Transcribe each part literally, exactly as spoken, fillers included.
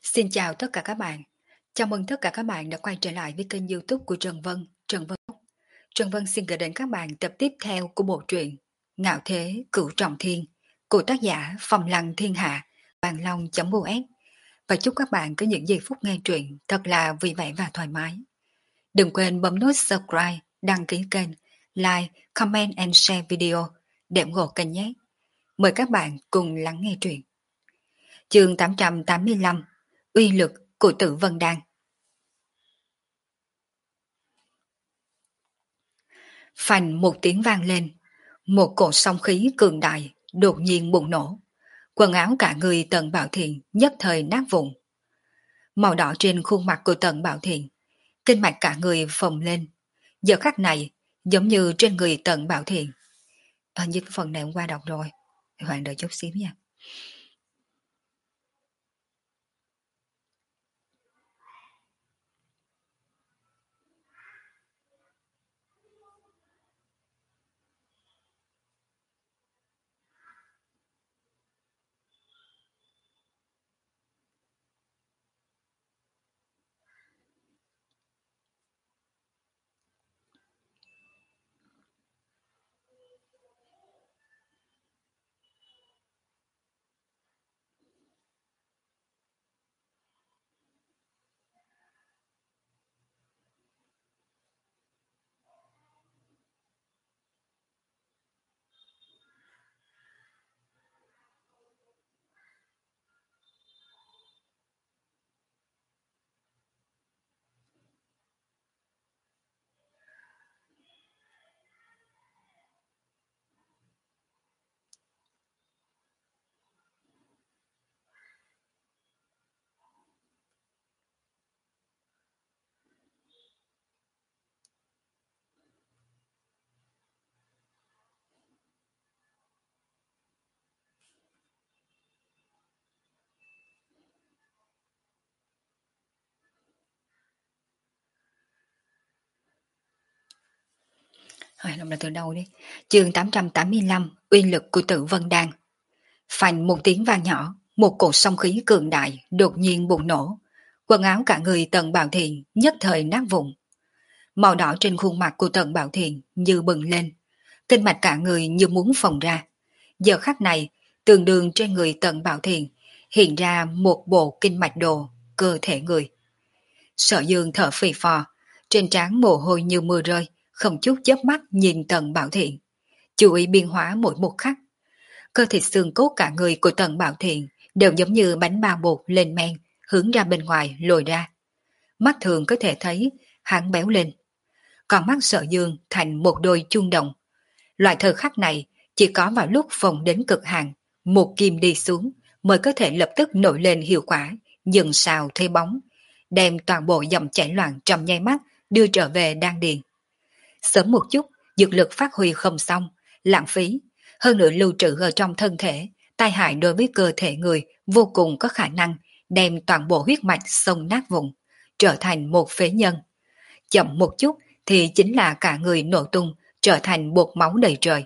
Xin chào tất cả các bạn. Chào mừng tất cả các bạn đã quay trở lại với kênh YouTube của Trần Vân, Trần Vân. Trần Vân xin gửi đến các bạn tập tiếp theo của bộ truyện Ngạo Thế Cửu Trọng Thiên của tác giả Phong Lăng Thiên Hạ, Bàn Long.us. Và chúc các bạn có những giây phút nghe truyện thật là vui vẻ và thoải mái. Đừng quên bấm nút subscribe, đăng ký kênh, like, comment and share video để ủng hộ kênh nhé. Mời các bạn cùng lắng nghe truyện. Chương tám trăm tám mươi lăm, Uy lực của Tử Vân Đan. Phành một tiếng vang lên, một cổ sóng khí cường đại đột nhiên bùng nổ. Quần áo cả người Tần Bảo Thiện nhất thời nát vụn. Màu đỏ trên khuôn mặt của Tần Bảo Thiện, kinh mạch cả người phồng lên. Giờ khắc này giống như trên người Tần Bảo Thiện. Hình như cái phần này hôm qua đọc rồi. Hoàng đợi chút xíu nha. Hỏi lòng là từ đâu đi. Chương tám trăm tám mươi lăm, Uy lực của Tử Vân Đan. Phành một tiếng vang nhỏ, một cột sóng khí cường đại đột nhiên bùng nổ. Quần áo cả người Tần Bảo Thiện nhất thời nát vụn. Màu đỏ trên khuôn mặt của Tần Bảo Thiện như bừng lên, kinh mạch cả người như muốn phồng ra. Giờ khắc này, tường đường trên người Tần Bảo Thiện hiện ra một bộ kinh mạch đồ cơ thể người. Sở Dương thở phì phò, trên trán mồ hôi như mưa rơi, không chút chớp mắt nhìn Tần Bảo Thiện, chú ý biến hóa mỗi một khắc. Cơ thịt xương cốt cả người của Tần Bảo Thiện đều giống như bánh bao bột lên men, hướng ra bên ngoài lồi ra. Mắt thường có thể thấy hắn béo lên, còn mắt Sở Dương thành một đôi chuông đồng. Loại thời khắc này chỉ có vào lúc phồng đến cực hạn, một kim đi xuống mới có thể lập tức nổi lên hiệu quả, dần xào thế bóng, đem toàn bộ dòng chảy loạn trong nháy mắt đưa trở về đan điền. Sớm một chút, dược lực phát huy không xong, lãng phí, hơn nữa lưu trữ ở trong thân thể, tai hại đối với cơ thể người vô cùng có khả năng đem toàn bộ huyết mạch xông nát vụn, trở thành một phế nhân. Chậm một chút thì chính là cả người nổ tung, trở thành bột máu đầy trời.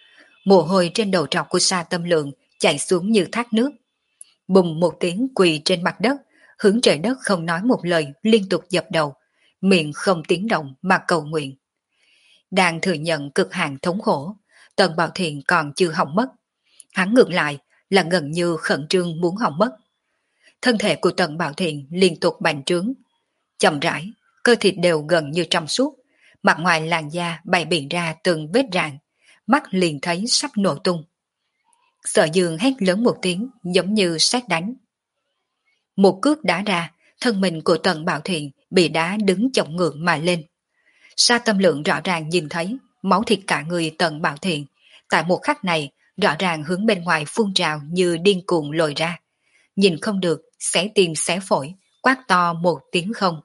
Mồ hôi trên đầu trọc của Sa Tâm Lượng chảy xuống như thác nước. Bùng một tiếng quỳ trên mặt đất, hướng trời đất không nói một lời, liên tục dập đầu, miệng không tiếng động mà cầu nguyện. Đang thừa nhận cực hạn thống khổ, Tần Bảo Thiện còn chưa hỏng mất. Hắn ngược lại là gần như khẩn trương muốn hỏng mất. Thân thể của Tần Bảo Thiện liên tục bành trướng. Chậm rãi, cơ thịt đều gần như trong suốt, mặt ngoài làn da bày biện ra từng vết rạn, mắt liền thấy sắp nổ tung. Sở Dương hét lớn một tiếng giống như sét đánh. Một cước đá ra, thân mình của Tần Bảo Thiện bị đá đứng chổng ngược mà lên. Sa Tâm Lượng rõ ràng nhìn thấy máu thịt cả người Tần Bảo Thiện tại một khắc này rõ ràng hướng bên ngoài phun trào như điên cuồng lồi ra. Nhìn không được, xé tim xé phổi, quát to một tiếng không.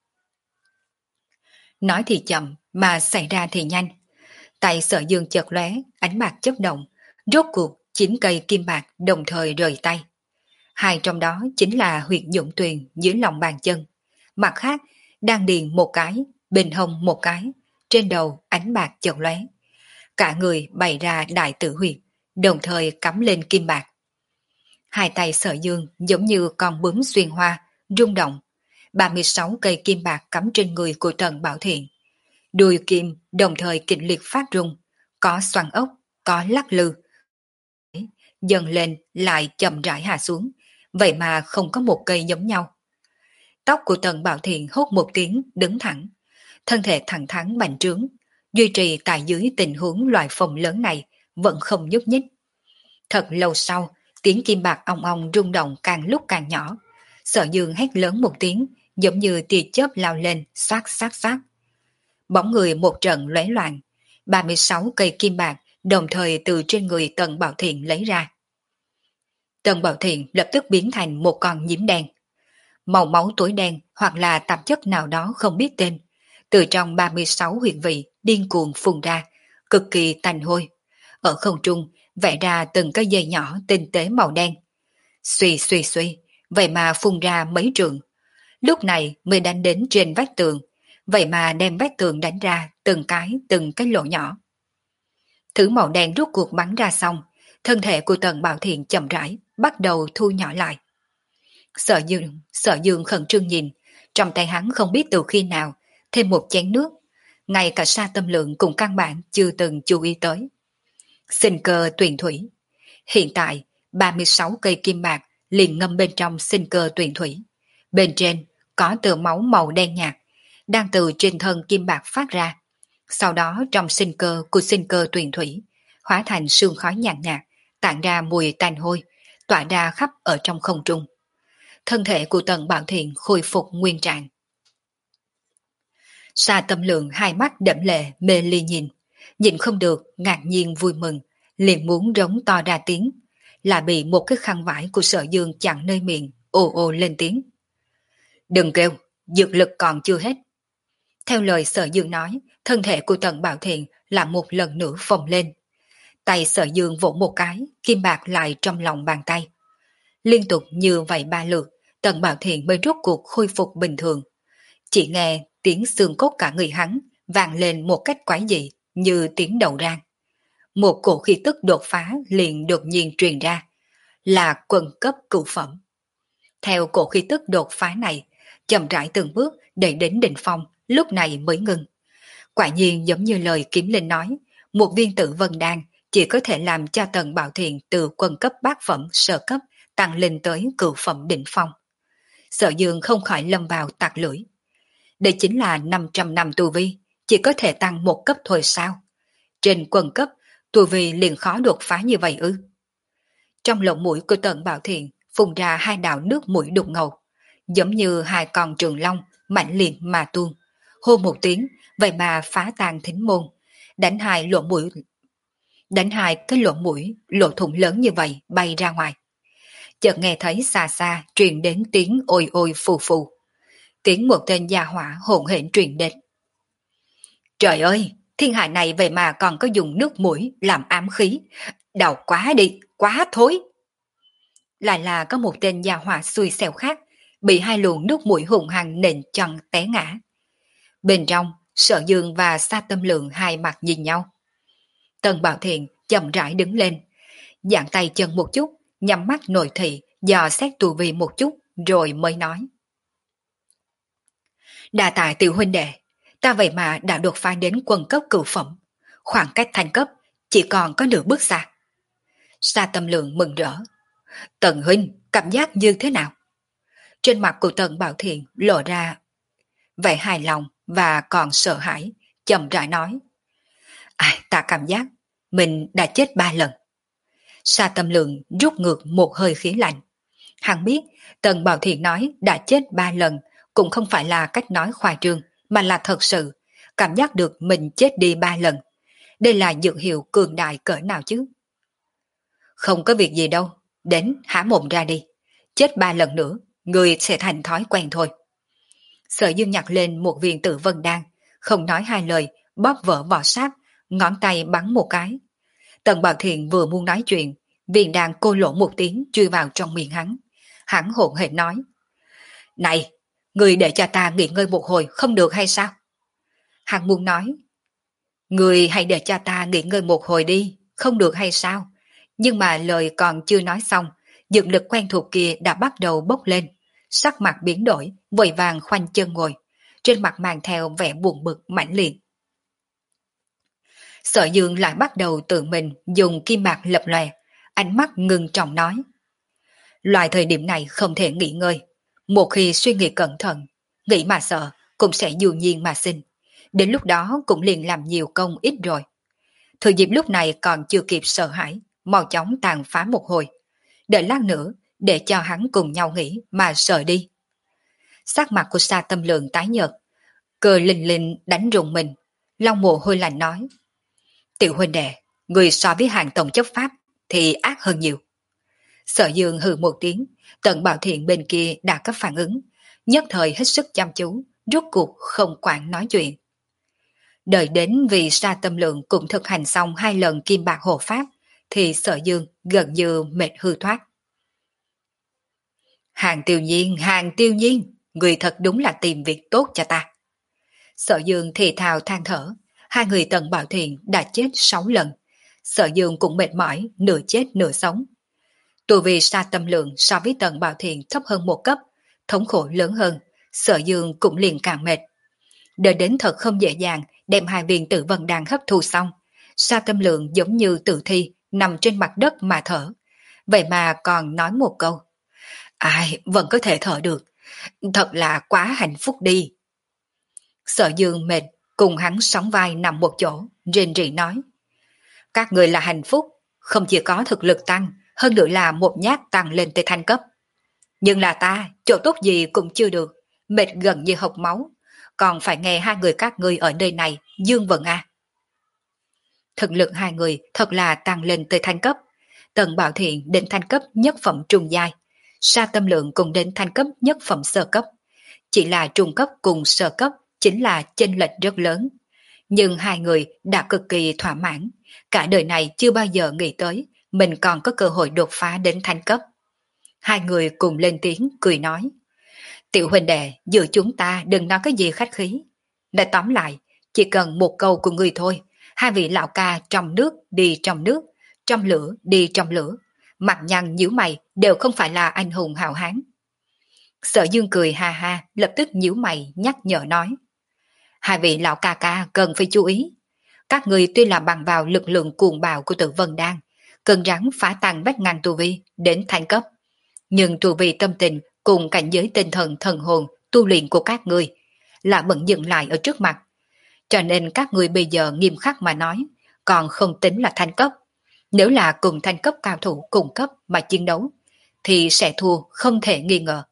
Nói thì chậm mà xảy ra thì nhanh. Tay Sở Dương chợt lóe, ánh bạc chớp động, rốt cuộc chín cây kim bạc đồng thời rời tay. Hai trong đó chính là huyệt dụng tuyền dưới lòng bàn chân, mặt khác đang điền một cái, bên hông một cái, trên đầu ánh bạc chợt lóe. Cả người bày ra đại tử huyệt, đồng thời cắm lên kim bạc. Hai tay Sở Dương giống như con bướm xuyên hoa, rung động. ba mươi sáu cây kim bạc cắm trên người của Tần Bảo Thiện. Đuôi kim đồng thời kịch liệt phát rung, có xoắn ốc, có lắc lư. Dần lên lại chậm rãi hạ xuống, vậy mà không có một cây giống nhau. Tóc của Tần Bảo Thiện hốt một tiếng đứng thẳng, thân thể thẳng thắn bành trướng, duy trì tại dưới tình huống loại phòng lớn này vẫn không nhúc nhích. Thật lâu sau, tiếng kim bạc ong ong rung động càng lúc càng nhỏ. Sở Dương hét lớn một tiếng, giống như tia chớp lao lên, xoát xoát xoát. Bóng người một trận lóe loạn, ba mươi sáu cây kim bạc đồng thời từ trên người Tần Bảo Thiện lấy ra. Tần Bảo Thiện lập tức biến thành một con nhím đen. Màu máu tối đen hoặc là tạp chất nào đó không biết tên, từ trong ba mươi sáu huyệt vị điên cuồng phun ra, cực kỳ tanh hôi. Ở không trung vẽ ra từng cái dây nhỏ tinh tế màu đen. Xuy xuy xuy, vậy mà phun ra mấy trường. Lúc này mới đánh đến trên vách tường, vậy mà đem vách tường đánh ra từng cái từng cái lỗ nhỏ. Thứ màu đen rút cuộc bắn ra xong, thân thể của Tần Bảo Thiện chậm rãi bắt đầu thu nhỏ lại. Sở Dương, Sở Dương khẩn trương nhìn, trong tay hắn không biết từ khi nào thêm một chén nước, ngay cả Sa Tâm Lượng cùng căn bản chưa từng chú ý tới. Sinh cơ tuyền thủy. Hiện tại, ba mươi sáu cây kim bạc liền ngâm bên trong sinh cơ tuyền thủy. Bên trên có tờ máu màu đen nhạt, đang từ trên thân kim bạc phát ra. Sau đó trong sinh cơ của sinh cơ tuyền thủy, hóa thành sương khói nhàn nhạt, tản ra mùi tanh hôi, tỏa ra khắp ở trong không trung. Thân thể của Tần Bảo Thiện khôi phục nguyên trạng. Sa Tâm Lượng hai mắt đẫm lệ mê ly nhìn, nhìn không được ngạc nhiên vui mừng, liền muốn rống to ra tiếng, là bị một cái khăn vải của Sở Dương chặn nơi miệng, ồ ồ lên tiếng. Đừng kêu, dược lực còn chưa hết. Theo lời Sở Dương nói, thân thể của Tần Bảo Thiện là một lần nữa phồng lên. Tay Sở Dương vỗ một cái, kim bạc lại trong lòng bàn tay. Liên tục như vậy ba lượt, Tần Bảo Thiện mới rốt cuộc khôi phục bình thường. Chỉ nghe tiếng xương cốt cả người hắn vang lên một cách quái dị như tiếng đầu rang. Một cổ khí tức đột phá liền đột nhiên truyền ra, là quân cấp cửu phẩm. Theo cổ khí tức đột phá này, chậm rãi từng bước để đến đỉnh phong, lúc này mới ngừng. Quả nhiên giống như lời Kiếm Linh nói, một viên tử vân đan chỉ có thể làm cho Tần Bảo Thiện từ quân cấp bát phẩm sơ cấp tăng lên tới cửu phẩm đỉnh phong. Sở Dương không khỏi lâm vào tạc lưỡi. Đây chính là năm trăm năm tu vi, chỉ có thể tăng một cấp thôi sao? Trên quân cấp, tu vi liền khó đột phá như vậy ư? Trong lỗ mũi của Tần Bảo Thiện phun ra hai đạo nước mũi đục ngầu, giống như hai con trường long mạnh liệt mà tuôn. Hô một tiếng, vậy mà phá tan thính môn, đánh hai lỗ mũi, đánh hai cái lỗ mũi lỗ thủng lớn như vậy bay ra ngoài. Chợt nghe thấy xa xa truyền đến tiếng ôi ôi phù phù. Tiếng một tên gia hỏa hỗn hển truyền đến. Trời ơi, thiên hạ này vậy mà còn có dùng nước mũi làm ám khí. Đau quá đi, quá thối. Lại là có một tên gia hỏa xui xẻo khác, bị hai luồng nước mũi hùng hăng nện chân té ngã. Bên trong, Sở Dương và Sa Tâm Lượng hai mặt nhìn nhau. Tần Bảo Thiện chậm rãi đứng lên, giãn tay chân một chút, nhắm mắt nội thị, dò xét tu vi một chút, rồi mới nói. Đa tài tiểu huynh đệ, ta vậy mà đã đột phá đến quân cấp cửu phẩm, khoảng cách thành cấp chỉ còn có nửa bước xa. Sa Tâm Lượng mừng rỡ. Tần huynh, cảm giác như thế nào? Trên mặt của Tần Bảo Thiện lộ ra vẻ hài lòng và còn sợ hãi, chậm rãi nói. À, ta cảm giác mình đã chết ba lần. Sa Tâm Lượng rút ngược một hơi khí lạnh. Hắn biết Tần Bảo Thiện nói đã chết ba lần cũng không phải là cách nói khoa trương, mà là thật sự cảm giác được mình chết đi ba lần. Đây là dược hiệu cường đại cỡ nào chứ? Không có việc gì đâu, đến há mồm ra đi. Chết ba lần nữa, người sẽ thành thói quen thôi. Sở Dương nhặt lên một viên tử vân đan, không nói hai lời, bóp vỡ vỏ sáp, ngón tay bắn một cái. Tần Bảo Thiện vừa muốn nói chuyện, viên đan cô lỗ một tiếng chui vào trong miệng hắn. Hắn hỗn hển nói. Này, người để cho ta nghỉ ngơi một hồi không được hay sao? Hắn muốn nói. Người hãy để cho ta nghỉ ngơi một hồi đi, không được hay sao? Nhưng mà lời còn chưa nói xong, dược lực quen thuộc kia đã bắt đầu bốc lên, sắc mặt biến đổi, vội vàng khoanh chân ngồi, trên mặt mang theo vẻ buồn bực mãnh liệt. Sở Dương lại bắt đầu tự mình dùng kim mạc lập lòe, ánh mắt ngưng trọng nói. Loại thời điểm này không thể nghỉ ngơi, một khi suy nghĩ cẩn thận, nghĩ mà sợ cũng sẽ dù nhiên mà sinh, đến lúc đó cũng liền làm nhiều công ít rồi. Thừa dịp lúc này còn chưa kịp sợ hãi, mau chóng tàn phá một hồi, đợi lát nữa để cho hắn cùng nhau nghĩ mà sợ đi. Sắc mặt của Sa Tâm Lượng tái nhợt, cơ linh linh đánh rụng mình, lau mồ hôi lạnh nói. Tiểu huynh đệ, người so với hàng tổng chấp pháp thì ác hơn nhiều. Sở Dương hừ một tiếng, Tần Bảo Thiện bên kia đã có phản ứng, nhất thời hết sức chăm chú, rốt cuộc không quản nói chuyện. Đợi đến vì Sa Tâm Lượng cũng thực hành xong hai lần kim bạc hộ pháp, thì Sở Dương gần như mệt hư thoát. Hàng Tiêu Nhiên, Hàng Tiêu Nhiên, người thật đúng là tìm việc tốt cho ta. Sở Dương thì thào than thở, hai người Tần Bảo Thiện đã chết sáu lần. Sở Dương cũng mệt mỏi, nửa chết nửa sống. Tu vì Sa Tâm Lượng so với Tần Bảo Thiện thấp hơn một cấp, thống khổ lớn hơn, Sở Dương cũng liền càng mệt. Đợi đến thật không dễ dàng đem hai viên tử vân đan hấp thu xong, Sa Tâm Lượng giống như tử thi nằm trên mặt đất mà thở. Vậy mà còn nói một câu. Ai vẫn có thể thở được, thật là quá hạnh phúc đi. Sở Dương mệt, cùng hắn sóng vai nằm một chỗ, rên rỉ nói. Các người là hạnh phúc, không chỉ có thực lực tăng, hơn nữa là một nhát tăng lên tới thanh cấp. Nhưng là ta, chỗ tốt gì cũng chưa được, mệt gần như hộc máu, còn phải nghe hai người các ngươi ở nơi này, dương vận à. Thực lực hai người thật là tăng lên tới thanh cấp. Tần Bảo Thiện đến thanh cấp nhất phẩm trung giai, Sa Tâm Lượng cùng đến thanh cấp nhất phẩm sơ cấp. Chỉ là trung cấp cùng sơ cấp chính là chênh lệch rất lớn. Nhưng hai người đã cực kỳ thỏa mãn, cả đời này chưa bao giờ nghĩ tới mình còn có cơ hội đột phá đến thanh cấp. Hai người cùng lên tiếng cười nói. Tiểu huynh đệ, giữa chúng ta đừng nói cái gì khách khí. Nói tóm lại, chỉ cần một câu của người thôi, hai vị lão ca trong nước đi trong nước, trong lửa đi trong lửa, mặt nhăn nhíu mày đều không phải là anh hùng hào hán. Sở Dương cười ha ha, lập tức nhíu mày nhắc nhở nói. Hai vị lão ca ca cần phải chú ý. Các người tuy là bằng vào lực lượng cuồng bạo của Tử Vân Đan, cần rắn phá tan vách ngăn tu vi đến thành cấp. Nhưng tu vi tâm tình cùng cảnh giới tinh thần thần hồn tu luyện của các người là bận dừng lại ở trước mặt. Cho nên các người bây giờ nghiêm khắc mà nói, còn không tính là thanh cấp. Nếu là cùng thanh cấp cao thủ cùng cấp mà chiến đấu, thì sẽ thua không thể nghi ngờ.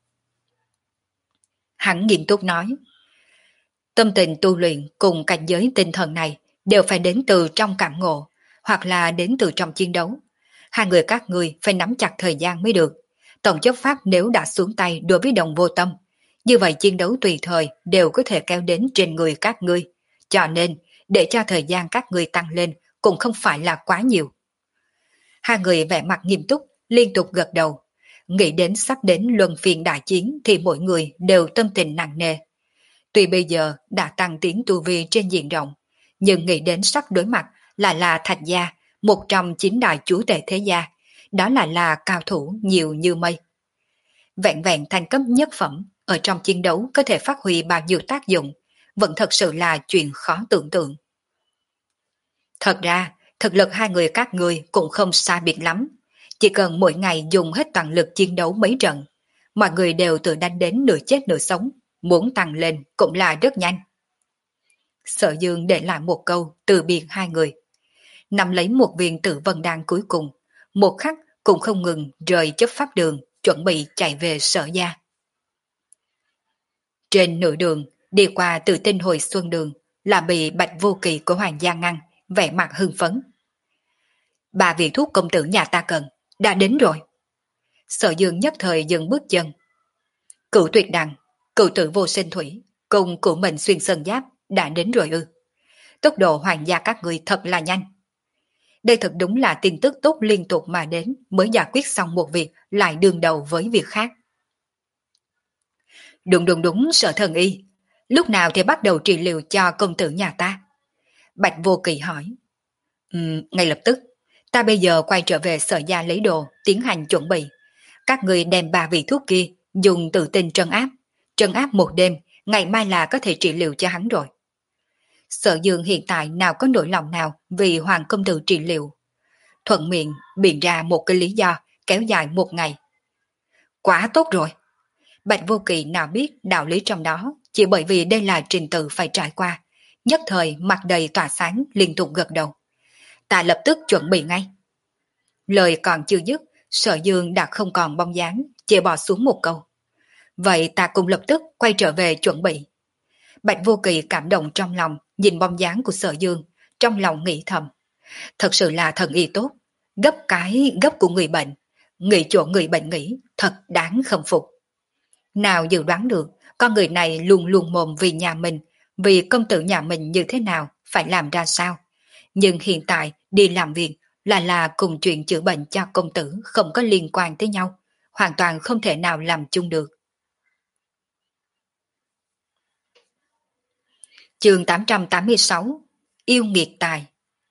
Hắn nghiêm túc nói. Tâm tình tu luyện cùng cảnh giới tinh thần này đều phải đến từ trong cảm ngộ, hoặc là đến từ trong chiến đấu. Hai người các người phải nắm chặt thời gian mới được. Tổng chấp pháp nếu đã xuống tay đối với đồng vô tâm, như vậy chiến đấu tùy thời đều có thể kéo đến trên người các ngươi. Cho nên, để cho thời gian các ngươi tăng lên cũng không phải là quá nhiều. Hai người vẻ mặt nghiêm túc, liên tục gật đầu. Nghĩ đến sắp đến luân phiên đại chiến thì mỗi người đều tâm tình nặng nề. Tuy bây giờ đã tăng tiến tu vi trên diện rộng, nhưng nghĩ đến sắp đối mặt là là Thạch Gia, một trong chín đại chúa tể thế gia, đó là là cao thủ nhiều như mây. Vẹn vẹn thành cấp nhất phẩm, ở trong chiến đấu có thể phát huy bao nhiêu tác dụng, vẫn thật sự là chuyện khó tưởng tượng. Thật ra, thực lực hai người các người cũng không xa biệt lắm, chỉ cần mỗi ngày dùng hết toàn lực chiến đấu mấy trận, mọi người đều tự đánh đến nửa chết nửa sống, muốn tăng lên cũng là rất nhanh. Sở Dương để lại một câu từ biệt hai người, nắm lấy một viên tử vân đan cuối cùng, một khắc cũng không ngừng rời chấp pháp đường, chuẩn bị chạy về Sở gia. Trên nửa đường, đi qua Từ Tinh hồi xuân đường, là bị Bạch Vô Kỳ của Hoàng gia ngăn, vẻ mặt hưng phấn. Ba vị thuốc công tử nhà ta cần, đã đến rồi. Sở Dương nhất thời dừng bước chân. Cửu tuyệt đằng, cửu tử vô sinh thủy, cùng cửu mệnh xuyên sơn giáp, đã đến rồi ư. Tốc độ Hoàng gia các người thật là nhanh. Đây thật đúng là tin tức tốt liên tục mà đến, mới giải quyết xong một việc lại đương đầu với việc khác. Đúng đúng đúng, Sở thần y, lúc nào thì bắt đầu trị liệu cho công tử nhà ta? Bạch Vô Kỳ hỏi. Uhm, ngay lập tức, ta bây giờ quay trở về Sở gia lấy đồ, tiến hành chuẩn bị. Các người đem ba vị thuốc kia, dùng tự tin trấn áp. Trấn áp một đêm, ngày mai là có thể trị liệu cho hắn rồi. Sở Dương hiện tại nào có nỗi lòng nào vì Hoàng công tử trị liệu. Thuận miệng biện ra một cái lý do kéo dài một ngày. Quá tốt rồi. Bạch Vô Kỳ nào biết đạo lý trong đó, chỉ bởi vì đây là trình tự phải trải qua. Nhất thời mặt đầy tỏa sáng liên tục gật đầu. Ta lập tức chuẩn bị ngay. Lời còn chưa dứt, Sở Dương đã không còn bóng dáng, chỉ bỏ xuống một câu. Vậy ta cũng lập tức quay trở về chuẩn bị. Bạch Vô Kỳ cảm động trong lòng, nhìn bóng dáng của Sở Dương, trong lòng nghĩ thầm. Thật sự là thần y tốt, gấp cái gấp của người bệnh, nghĩ chỗ người bệnh nghĩ, thật đáng khâm phục. Nào dự đoán được, con người này luôn luôn mồm vì nhà mình, vì công tử nhà mình như thế nào, phải làm ra sao. Nhưng hiện tại đi làm việc là là cùng chuyện chữa bệnh cho công tử không có liên quan tới nhau, hoàn toàn không thể nào làm chung được. Chương tám trăm tám mươi sáu Yêu nghiệt tài.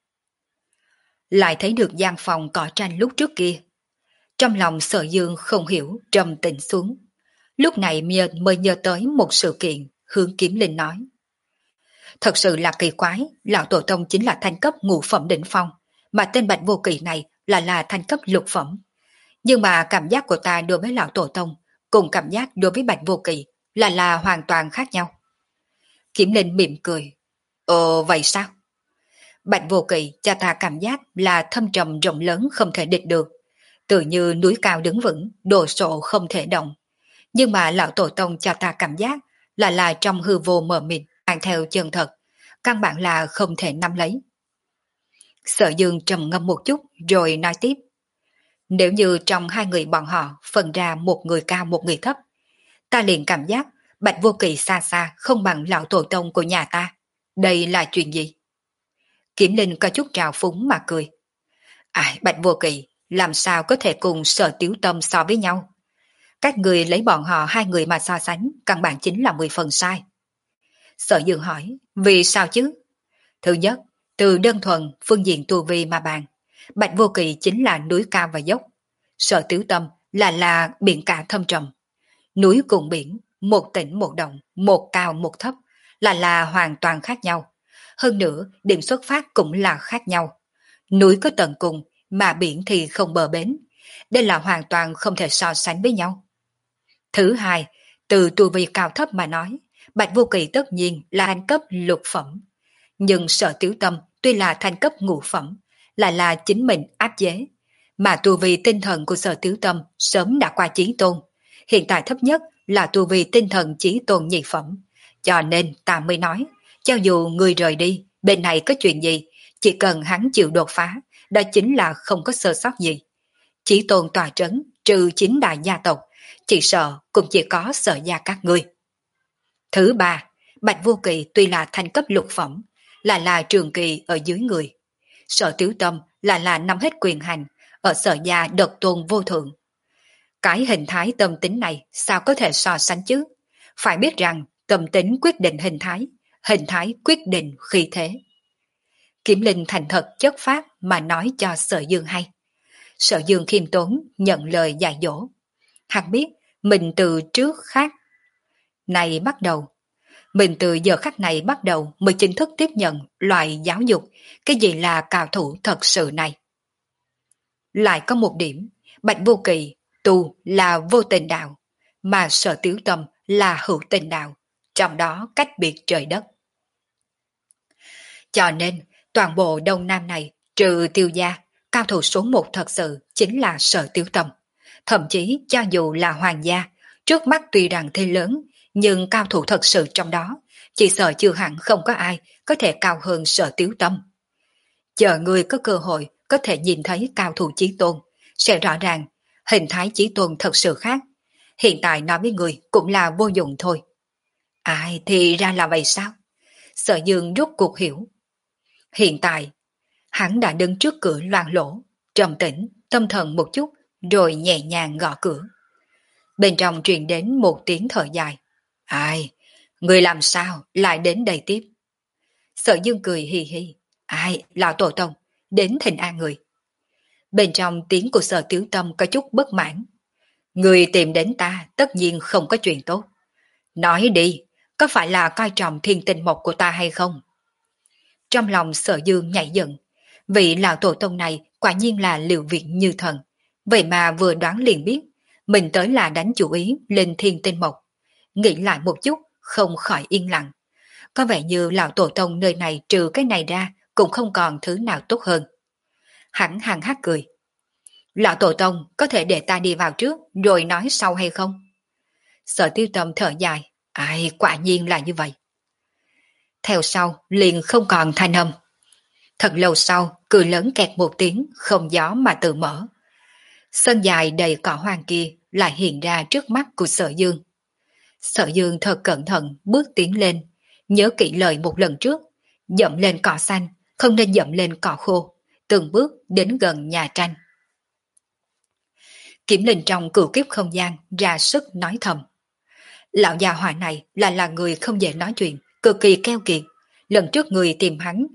Lại thấy được gian phòng cỏ tranh lúc trước kia. Trong lòng Sở Dương không hiểu trầm tĩnh xuống. Lúc này miên mới nhớ tới một sự kiện, hướng Kiếm Linh nói. Thật sự là kỳ quái, lão tổ tông chính là thanh cấp ngũ phẩm đỉnh phong, mà tên Bạch Vô Kỳ này là là thanh cấp lục phẩm. Nhưng mà cảm giác của ta đối với lão tổ tông, cùng cảm giác đối với Bạch Vô Kỳ là là hoàn toàn khác nhau. Kiếm Linh mỉm cười. Ồ vậy sao? Bạch Vô Kỳ cho ta cảm giác là thâm trầm rộng lớn không thể địch được, tự như núi cao đứng vững, đồ sộ không thể động. Nhưng mà lão tổ tông cho ta cảm giác là là trong hư vô mờ mịt, mang theo chân thật, căn bản là không thể nắm lấy. Sở Dương trầm ngâm một chút rồi nói tiếp. Nếu như trong hai người bọn họ phân ra một người cao một người thấp, ta liền cảm giác Bạch Vô Kỳ xa xa không bằng lão tổ tông của nhà ta. Đây là chuyện gì? Kiếm Linh có chút trào phúng mà cười. Ai, Bạch Vô Kỳ làm sao có thể cùng Sở Tiếu Tâm so với nhau? Các người lấy bọn họ hai người mà so sánh, căn bản chính là mười phần sai. Sở Dương hỏi, vì sao chứ? Thứ nhất, từ đơn thuần phương diện tu vi mà bàn, Bạch Vô Kỳ chính là núi cao và dốc. Sở Tiếu Tâm là là biển cả thâm trầm. Núi cùng biển, một tỉnh một động, một cao một thấp, là là hoàn toàn khác nhau. Hơn nữa, điểm xuất phát cũng là khác nhau. Núi có tận cùng, mà biển thì không bờ bến. Đây là hoàn toàn không thể so sánh với nhau. Thứ hai, từ tu vi cao thấp mà nói, Bạch Vô Kỳ tất nhiên là thanh cấp lục phẩm. Nhưng Sở Tiếu Tâm tuy là thanh cấp ngũ phẩm, lại là chính mình áp chế. Mà tu vi tinh thần của Sở Tiếu Tâm sớm đã qua chí tôn. Hiện tại thấp nhất là tu vi tinh thần chí tôn nhị phẩm. Cho nên ta mới nói, cho dù người rời đi, bên này có chuyện gì, chỉ cần hắn chịu đột phá, đó chính là không có sơ sót gì. Chí tôn tòa trấn, trừ chính đại gia tộc, chỉ sợ cũng chỉ có Sở gia các ngươi. Thứ ba, Bạch Vô Kỳ tuy là thanh cấp lục phẩm, là là trường kỳ ở dưới người. Sở Tiếu Tâm là là nắm hết quyền hành, ở Sở gia độc tôn vô thượng. Cái hình thái tâm tính này sao có thể so sánh chứ? Phải biết rằng tâm tính quyết định hình thái, hình thái quyết định khí thế. Kiếm Linh thành thật chất phát mà nói cho Sở Dương hay. Sở Dương khiêm tốn nhận lời dạy dỗ. Hắn biết mình từ trước khác này bắt đầu. Mình từ giờ khắc này bắt đầu mới chính thức tiếp nhận loại giáo dục cái gì là cao thủ thật sự này. Lại có một điểm, Bạch Vô Kỳ tu là vô tình đạo, mà Sở Tiếu Tâm là hữu tình đạo, trong đó cách biệt trời đất. Cho nên, toàn bộ Đông Nam này, trừ Tiêu gia, cao thủ số một thật sự chính là Sở Tiếu Tâm. Thậm chí cho dù là hoàng gia, trước mắt tuy rằng thế lớn, nhưng cao thủ thật sự trong đó, chỉ sợ chưa hẳn không có ai có thể cao hơn Sở Tiếu Tâm. Chờ người có cơ hội có thể nhìn thấy cao thủ chí tôn, sẽ rõ ràng hình thái chí tôn thật sự khác. Hiện tại nói với người cũng là vô dụng thôi. Ai thì ra là vậy sao? Sở Dương rốt cuộc hiểu. Hiện tại, hắn đã đứng trước cửa loang lỗ, trầm tĩnh, tâm thần một chút, rồi nhẹ nhàng gõ cửa. Bên trong truyền đến một tiếng thở dài. Ai, người làm sao lại đến đây tiếp? Sở Dương cười hì hì. Ai, lão tổ tông, đến thỉnh an người. Bên trong tiếng của Sở Tiếu Tâm có chút bất mãn. Người tìm đến ta tất nhiên không có chuyện tốt. Nói đi, có phải là coi trọng thiên tinh mộc của ta hay không? Trong lòng Sở Dương nhảy dựng, vị lão tổ tông này quả nhiên là liệu việc như thần. Vậy mà vừa đoán liền biết, mình tới là đánh chủ ý lên thiên tinh mộc. Nghĩ lại một chút, không khỏi yên lặng. Có vẻ như lão tổ tông nơi này trừ cái này ra cũng không còn thứ nào tốt hơn. Hắn hằng hát cười. Lão tổ tông có thể để ta đi vào trước rồi nói sau hay không? Sở Tiêu Tâm thở dài. Ai, quả nhiên là như vậy. Theo sau liền không còn thanh âm. Thật lâu sau, cười lớn kẹt một tiếng, không gió mà tự mở. Sân dài đầy cỏ hoang kia lại hiện ra trước mắt của Sở Dương. Sở Dương thật cẩn thận bước tiến lên, nhớ kỹ lời một lần trước, dậm lên cỏ xanh, không nên dậm lên cỏ khô, từng bước đến gần nhà tranh. Kiểm Linh trong cửu kiếp không gian ra sức nói thầm. Lão già hỏa này là là người không dễ nói chuyện, cực kỳ keo kiệt. Lần trước người tìm hắn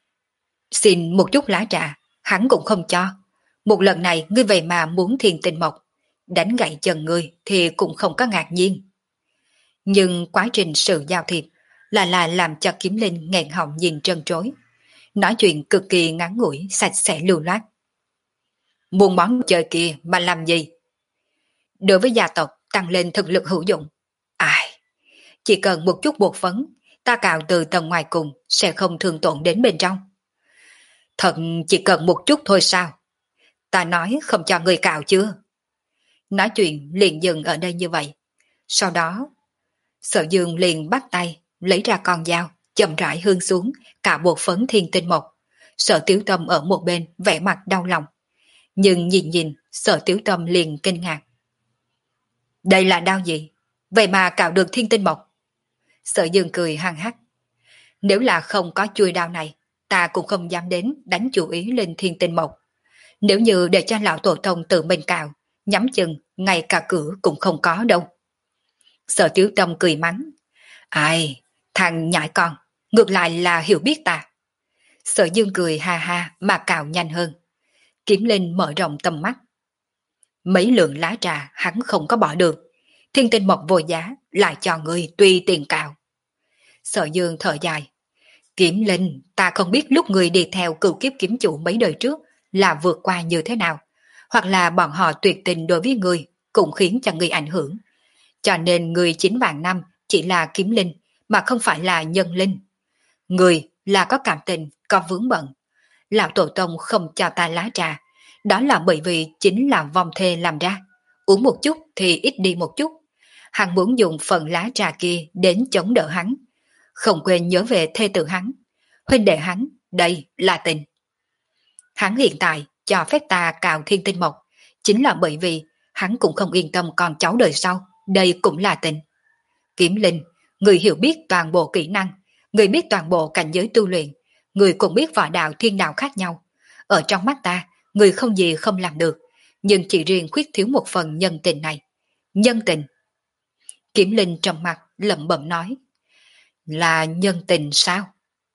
xin một chút lá trà, hắn cũng không cho. Một lần này ngươi về mà muốn thiên tinh mộc, đánh gãy chân ngươi thì cũng không có ngạc nhiên. Nhưng quá trình sự giao thiệp là là làm cho Kiếm Linh nghẹn họng nhìn trân trối. Nói chuyện cực kỳ ngắn ngủi, sạch sẽ lưu loát. Muốn món chơi kia mà làm gì? Đối với gia tộc tăng lên thực lực hữu dụng. Ai? Chỉ cần một chút bột phấn, ta cạo từ tầng ngoài cùng sẽ không thương tổn đến bên trong. Thật chỉ cần một chút thôi sao? Ta nói không cho người cạo chưa? Nói chuyện liền dừng ở đây như vậy. Sau đó, Sở Dương liền bắt tay, lấy ra con dao, chậm rãi hương xuống, cạo bột phấn thiên tinh mộc. Sở Tiểu Tâm ở một bên, vẻ mặt đau lòng. Nhưng nhìn nhìn, Sở Tiểu Tâm liền kinh ngạc. Đây là đao gì? Vậy mà cạo được thiên tinh mộc. Sở Dương cười hăng hắc. Nếu là không có chuôi đao này, ta cũng không dám đến đánh chủ ý lên thiên tinh mộc. Nếu như để cho lão tổ tông tự mình cạo, nhắm chừng ngay cả cửa cũng không có đâu. Sở Tiểu Tâm cười mắng. Ai, thằng nhãi con, ngược lại là hiểu biết ta. Sở Dương cười ha ha mà cạo nhanh hơn. Kiếm Linh mở rộng tầm mắt. Mấy lượng lá trà hắn không có bỏ được. Thiên tinh mộc vô giá lại cho người tùy tiền cạo. Sở Dương thở dài. Kiếm Linh, ta không biết lúc người đi theo cửu kiếp kiếm chủ mấy đời trước là vượt qua như thế nào, hoặc là bọn họ tuyệt tình đối với người cũng khiến cho người ảnh hưởng. Cho nên người chín vạn năm chỉ là kiếm linh mà không phải là nhân linh. Người là có cảm tình, có vướng bận. Lão tổ tông không cho ta lá trà, đó là bởi vì chính là vong thê làm ra. Uống một chút thì ít đi một chút. Hắn muốn dùng phần lá trà kia đến chống đỡ hắn. Không quên nhớ về thê tử hắn. Huynh đệ hắn, đây là tình. Hắn hiện tại cho phép ta cạo thiên tinh mộc, chính là bởi vì hắn cũng không yên tâm con cháu đời sau, đây cũng là tình. Kiếm Linh, người hiểu biết toàn bộ kỹ năng, người biết toàn bộ cảnh giới tu luyện, người cũng biết võ đạo thiên đạo khác nhau. Ở trong mắt ta, người không gì không làm được, nhưng chỉ riêng khuyết thiếu một phần nhân tình này. Nhân tình. Kiếm Linh trầm mặt lẩm bẩm nói. Là nhân tình sao?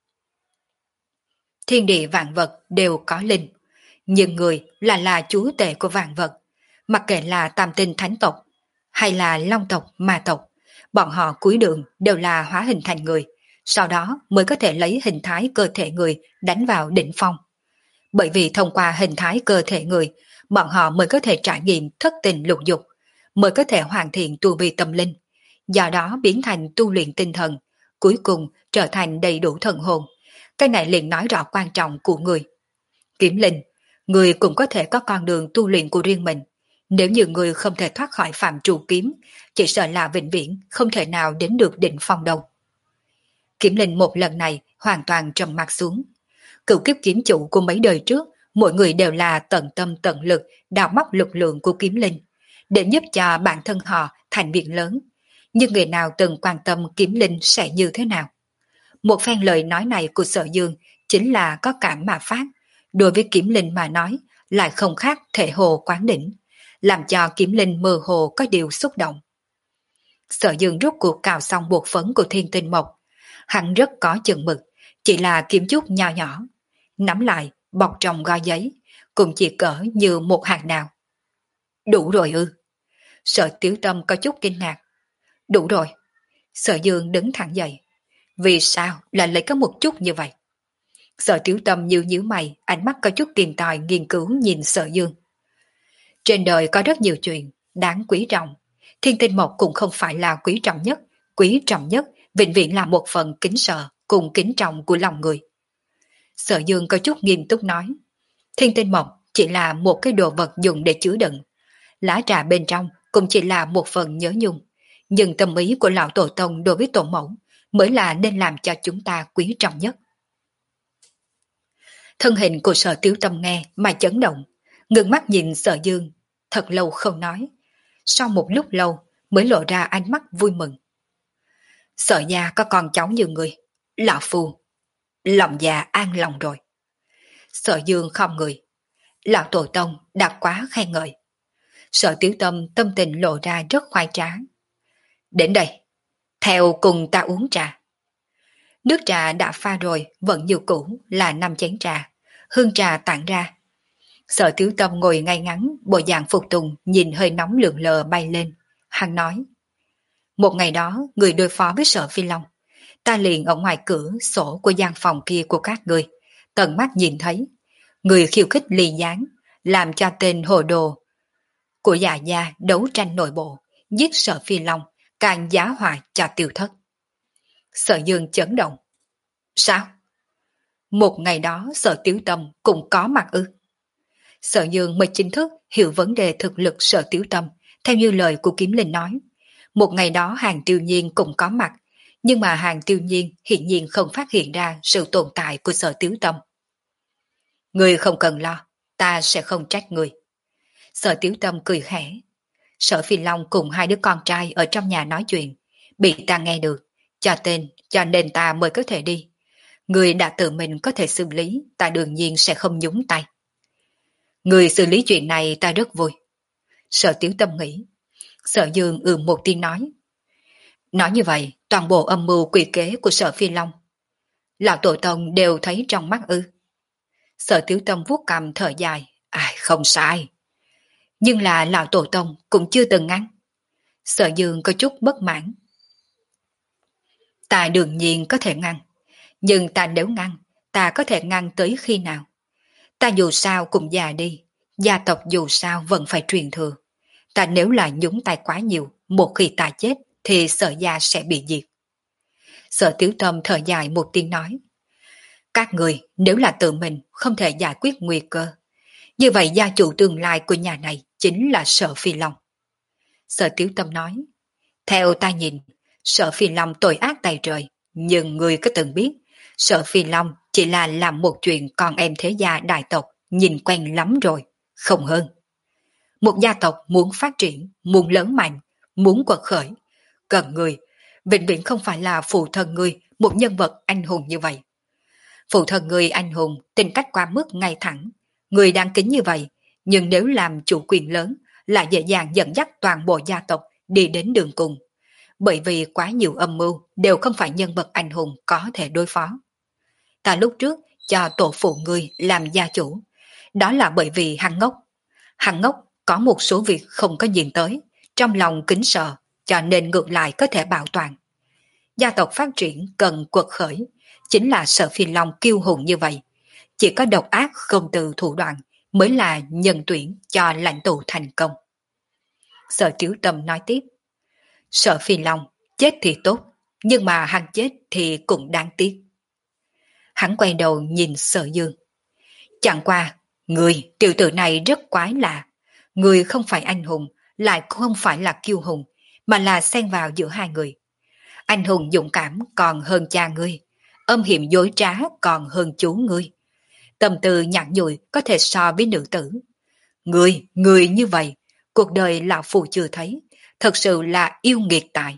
Thiên địa vạn vật đều có linh, nhưng người là là chúa tể của vạn vật. Mặc kệ là tam tinh thánh tộc hay là long tộc ma tộc, bọn họ cuối đường đều là hóa hình thành người, sau đó mới có thể lấy hình thái cơ thể người đánh vào đỉnh phong. Bởi vì thông qua hình thái cơ thể người, bọn họ mới có thể trải nghiệm thất tình lục dục, mới có thể hoàn thiện tu vi tâm linh, do đó biến thành tu luyện tinh thần, cuối cùng trở thành đầy đủ thần hồn. Cái này liền nói rõ quan trọng của người. Kiếm Linh, người cũng có thể có con đường tu luyện của riêng mình. Nếu như người không thể thoát khỏi phạm trù kiếm, chỉ sợ là vĩnh viễn không thể nào đến được đỉnh phong đâu. Kiếm Linh một lần này hoàn toàn trầm mặt xuống. Cựu kiếp kiếm chủ của mấy đời trước, mỗi người đều là tận tâm tận lực đào móc lực lượng của Kiếm Linh, để giúp cho bản thân họ thành việc lớn. Nhưng người nào từng quan tâm Kiếm Linh sẽ như thế nào? Một phen lời nói này của Sở Dương chính là có cảm mà phát, đối với Kiếm Linh mà nói lại không khác thể hồ quán đỉnh, làm cho Kiếm Linh mơ hồ có điều xúc động. Sở Dương rút cuộc cào xong bột phấn của thiên tinh mộc, hắn rất có chừng mực, chỉ là kiếm chút nho nhỏ, nắm lại bọc trong gói giấy, cũng chỉ cỡ như một hạt đào. Đủ rồi ư? Sở Tiểu Tâm có chút kinh ngạc. Đủ rồi. Sở Dương đứng thẳng dậy. Vì sao lại lấy có một chút như vậy? Sở Tiểu Tâm nhíu nhíu mày, ánh mắt có chút tìm tòi nghiên cứu nhìn Sở Dương. Trên đời có rất nhiều chuyện đáng quý trọng. Thiên tinh mộc cũng không phải là quý trọng nhất. Quý trọng nhất vĩnh viễn là một phần kính sợ cùng kính trọng của lòng người. Sở Dương có chút nghiêm túc nói. Thiên tinh mộc chỉ là một cái đồ vật dùng để chứa đựng. Lá trà bên trong cũng chỉ là một phần nhớ nhung. Nhưng tâm ý của lão tổ tông đối với tổ mẫu mới là nên làm cho chúng ta quý trọng nhất. Thân hình của Sở Tiểu Tâm nghe mà chấn động, ngừng mắt nhìn Sở Dương, thật lâu không nói. Sau một lúc lâu mới lộ ra ánh mắt vui mừng. Sở gia có con cháu như người, lão phu, lòng già an lòng rồi. Sở Dương không người, lão tổ tông đã quá khen ngợi. Sở Tiểu Tâm tâm tình lộ ra rất khoái trá. Đến đây, theo cùng ta uống trà. Nước trà đã pha rồi, vẫn như cũ là năm chén trà, hương trà tản ra. Sở Tiểu Tâm ngồi ngay ngắn, bộ dạng phục tùng nhìn hơi nóng lượn lờ bay lên. Hắn nói, một ngày đó người đối phó với Sở Phi Long, ta liền ở ngoài cửa sổ của gian phòng kia của các người, tận mắt nhìn thấy, người khiêu khích ly gián, làm cho tên hồ đồ của Dạ Gia đấu tranh nội bộ, giết Sở Phi Long, càng giá họa cho tiêu thất. Sở Dương chấn động. Sao? Một ngày đó Sở Tiểu Tâm cũng có mặt ư? Sở Dương mới chính thức hiểu vấn đề thực lực Sở Tiểu Tâm, theo như lời của Kiếm Linh nói. Một ngày đó Hàng Tiêu Nhiên cũng có mặt, nhưng mà Hàng Tiêu Nhiên hiển nhiên không phát hiện ra sự tồn tại của Sở Tiểu Tâm. Người không cần lo, ta sẽ không trách người. Sở Tiểu Tâm cười khẽ. Sở Phi Long cùng hai đứa con trai ở trong nhà nói chuyện, bị ta nghe được, cho tên, cho nên ta mới có thể đi. Người đã tự mình có thể xử lý, ta đương nhiên sẽ không nhúng tay. Người xử lý chuyện này ta rất vui. Sở Tiểu Tâm nghĩ. Sở Dương ừ một tiếng nói. Nói như vậy, toàn bộ âm mưu quỷ kế của Sở Phi Long, lão tổ tông đều thấy trong mắt ư? Sở Tiểu Tâm vuốt cằm thở dài. Ai, không sai. Nhưng là lão tổ tông cũng chưa từng ngăn. Sở Dương có chút bất mãn. Ta đương nhiên có thể ngăn, nhưng ta nếu ngăn, ta có thể ngăn tới khi nào? Ta dù sao cũng già đi, gia tộc dù sao vẫn phải truyền thừa. Ta nếu là nhúng tay quá nhiều, một khi ta chết thì Sở gia sẽ bị diệt. Sở Tiểu Tâm thở dài một tiếng nói. Các người nếu là tự mình không thể giải quyết nguy cơ, như vậy gia chủ tương lai của nhà này chính là Sở Phi Long. Sở Tiểu Tâm nói. Theo ta nhìn, Sở Phi Long tội ác tày trời, nhưng người có từng biết, Sở Phi Long chỉ là làm một chuyện con em thế gia đại tộc nhìn quen lắm rồi, không hơn. Một gia tộc muốn phát triển, muốn lớn mạnh, muốn quật khởi, cần người, vĩnh viễn không phải là phụ thân người, một nhân vật anh hùng như vậy. Phụ thân người anh hùng, tính cách quá mức ngay thẳng, người đáng kính như vậy, nhưng nếu làm chủ quyền lớn, lại dễ dàng dẫn dắt toàn bộ gia tộc đi đến đường cùng. Bởi vì quá nhiều âm mưu đều không phải nhân vật anh hùng có thể đối phó. Ta lúc trước cho tổ phụ ngươi làm gia chủ, đó là bởi vì hắn ngốc. Hắn ngốc có một số việc không có nhìn tới, trong lòng kính sợ, cho nên ngược lại có thể bảo toàn. Gia tộc phát triển cần quật khởi, chính là Sở Phi Long kiêu hùng như vậy. Chỉ có độc ác không từ thủ đoạn mới là nhân tuyển cho lãnh tụ thành công. Sở Tiểu Tâm nói tiếp. Sở Phi Long chết thì tốt, nhưng mà hắn chết thì cũng đáng tiếc. Hắn quay đầu nhìn Sở Dương. Chẳng qua, người tiểu tử này rất quái lạ. Người không phải anh hùng, lại không phải là kiêu hùng, mà là xen vào giữa hai người. Anh hùng dũng cảm còn hơn cha ngươi, âm hiểm dối trá còn hơn chú ngươi. Tâm tư nhẵn nhụi có thể so với nữ tử. Người, người như vậy, cuộc đời lão phụ chưa thấy, thật sự là yêu nghiệt tài.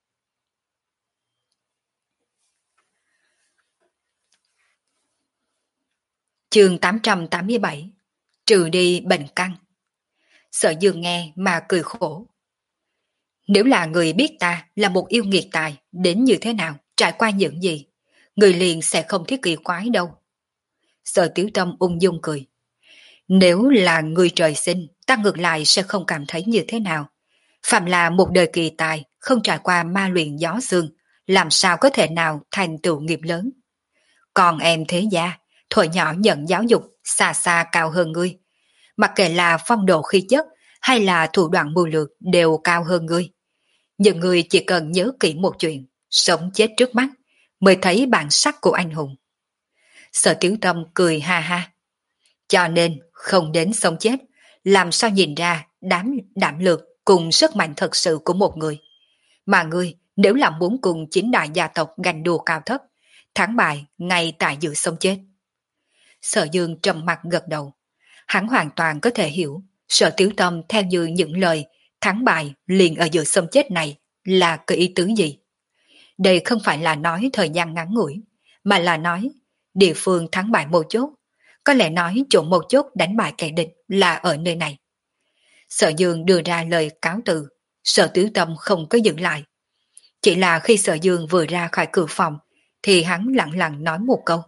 Chương tám trăm tám mươi bảy. Trừ đi bệnh căn. Sở Dương nghe mà cười khổ. Nếu là người biết ta là một yêu nghiệt tài đến như thế nào, trải qua những gì, người liền sẽ không thiết kỳ quái đâu. Sở Tiểu Tâm ung dung cười. Nếu là người trời sinh, ta ngược lại sẽ không cảm thấy như thế nào. Phạm là một đời kỳ tài, không trải qua ma luyện gió sương, làm sao có thể nào thành tựu nghiệp lớn. Còn em thế gia, thuở nhỏ nhận giáo dục xa xa cao hơn ngươi. Mặc kệ là phong độ khí chất hay là thủ đoạn mưu lược đều cao hơn ngươi. Nhưng ngươi chỉ cần nhớ kỹ một chuyện, sống chết trước mắt, mới thấy bản sắc của anh hùng. Sở Tiểu Tâm cười ha ha. Cho nên, không đến sống chết, làm sao nhìn ra đám đảm lược cùng sức mạnh thật sự của một người. Mà ngươi, nếu là muốn cùng chính đại gia tộc ganh đua cao thấp, thắng bại ngay tại giữa sống chết. Sở Dương trầm mặt gật đầu. Hắn hoàn toàn có thể hiểu Sở Tiểu Tâm theo như những lời thắng bại liền ở giữa sống chết này là cái ý tứ gì. Đây không phải là nói thời gian ngắn ngủi, mà là nói địa phương thắng bại một chốt. Có lẽ nói chỗ một chốt đánh bại kẻ địch là ở nơi này. Sở Dương đưa ra lời cáo từ, Sở Tiểu Tâm không có dừng lại. Chỉ là khi Sở Dương vừa ra khỏi cửa phòng, thì hắn lặng lặng nói một câu.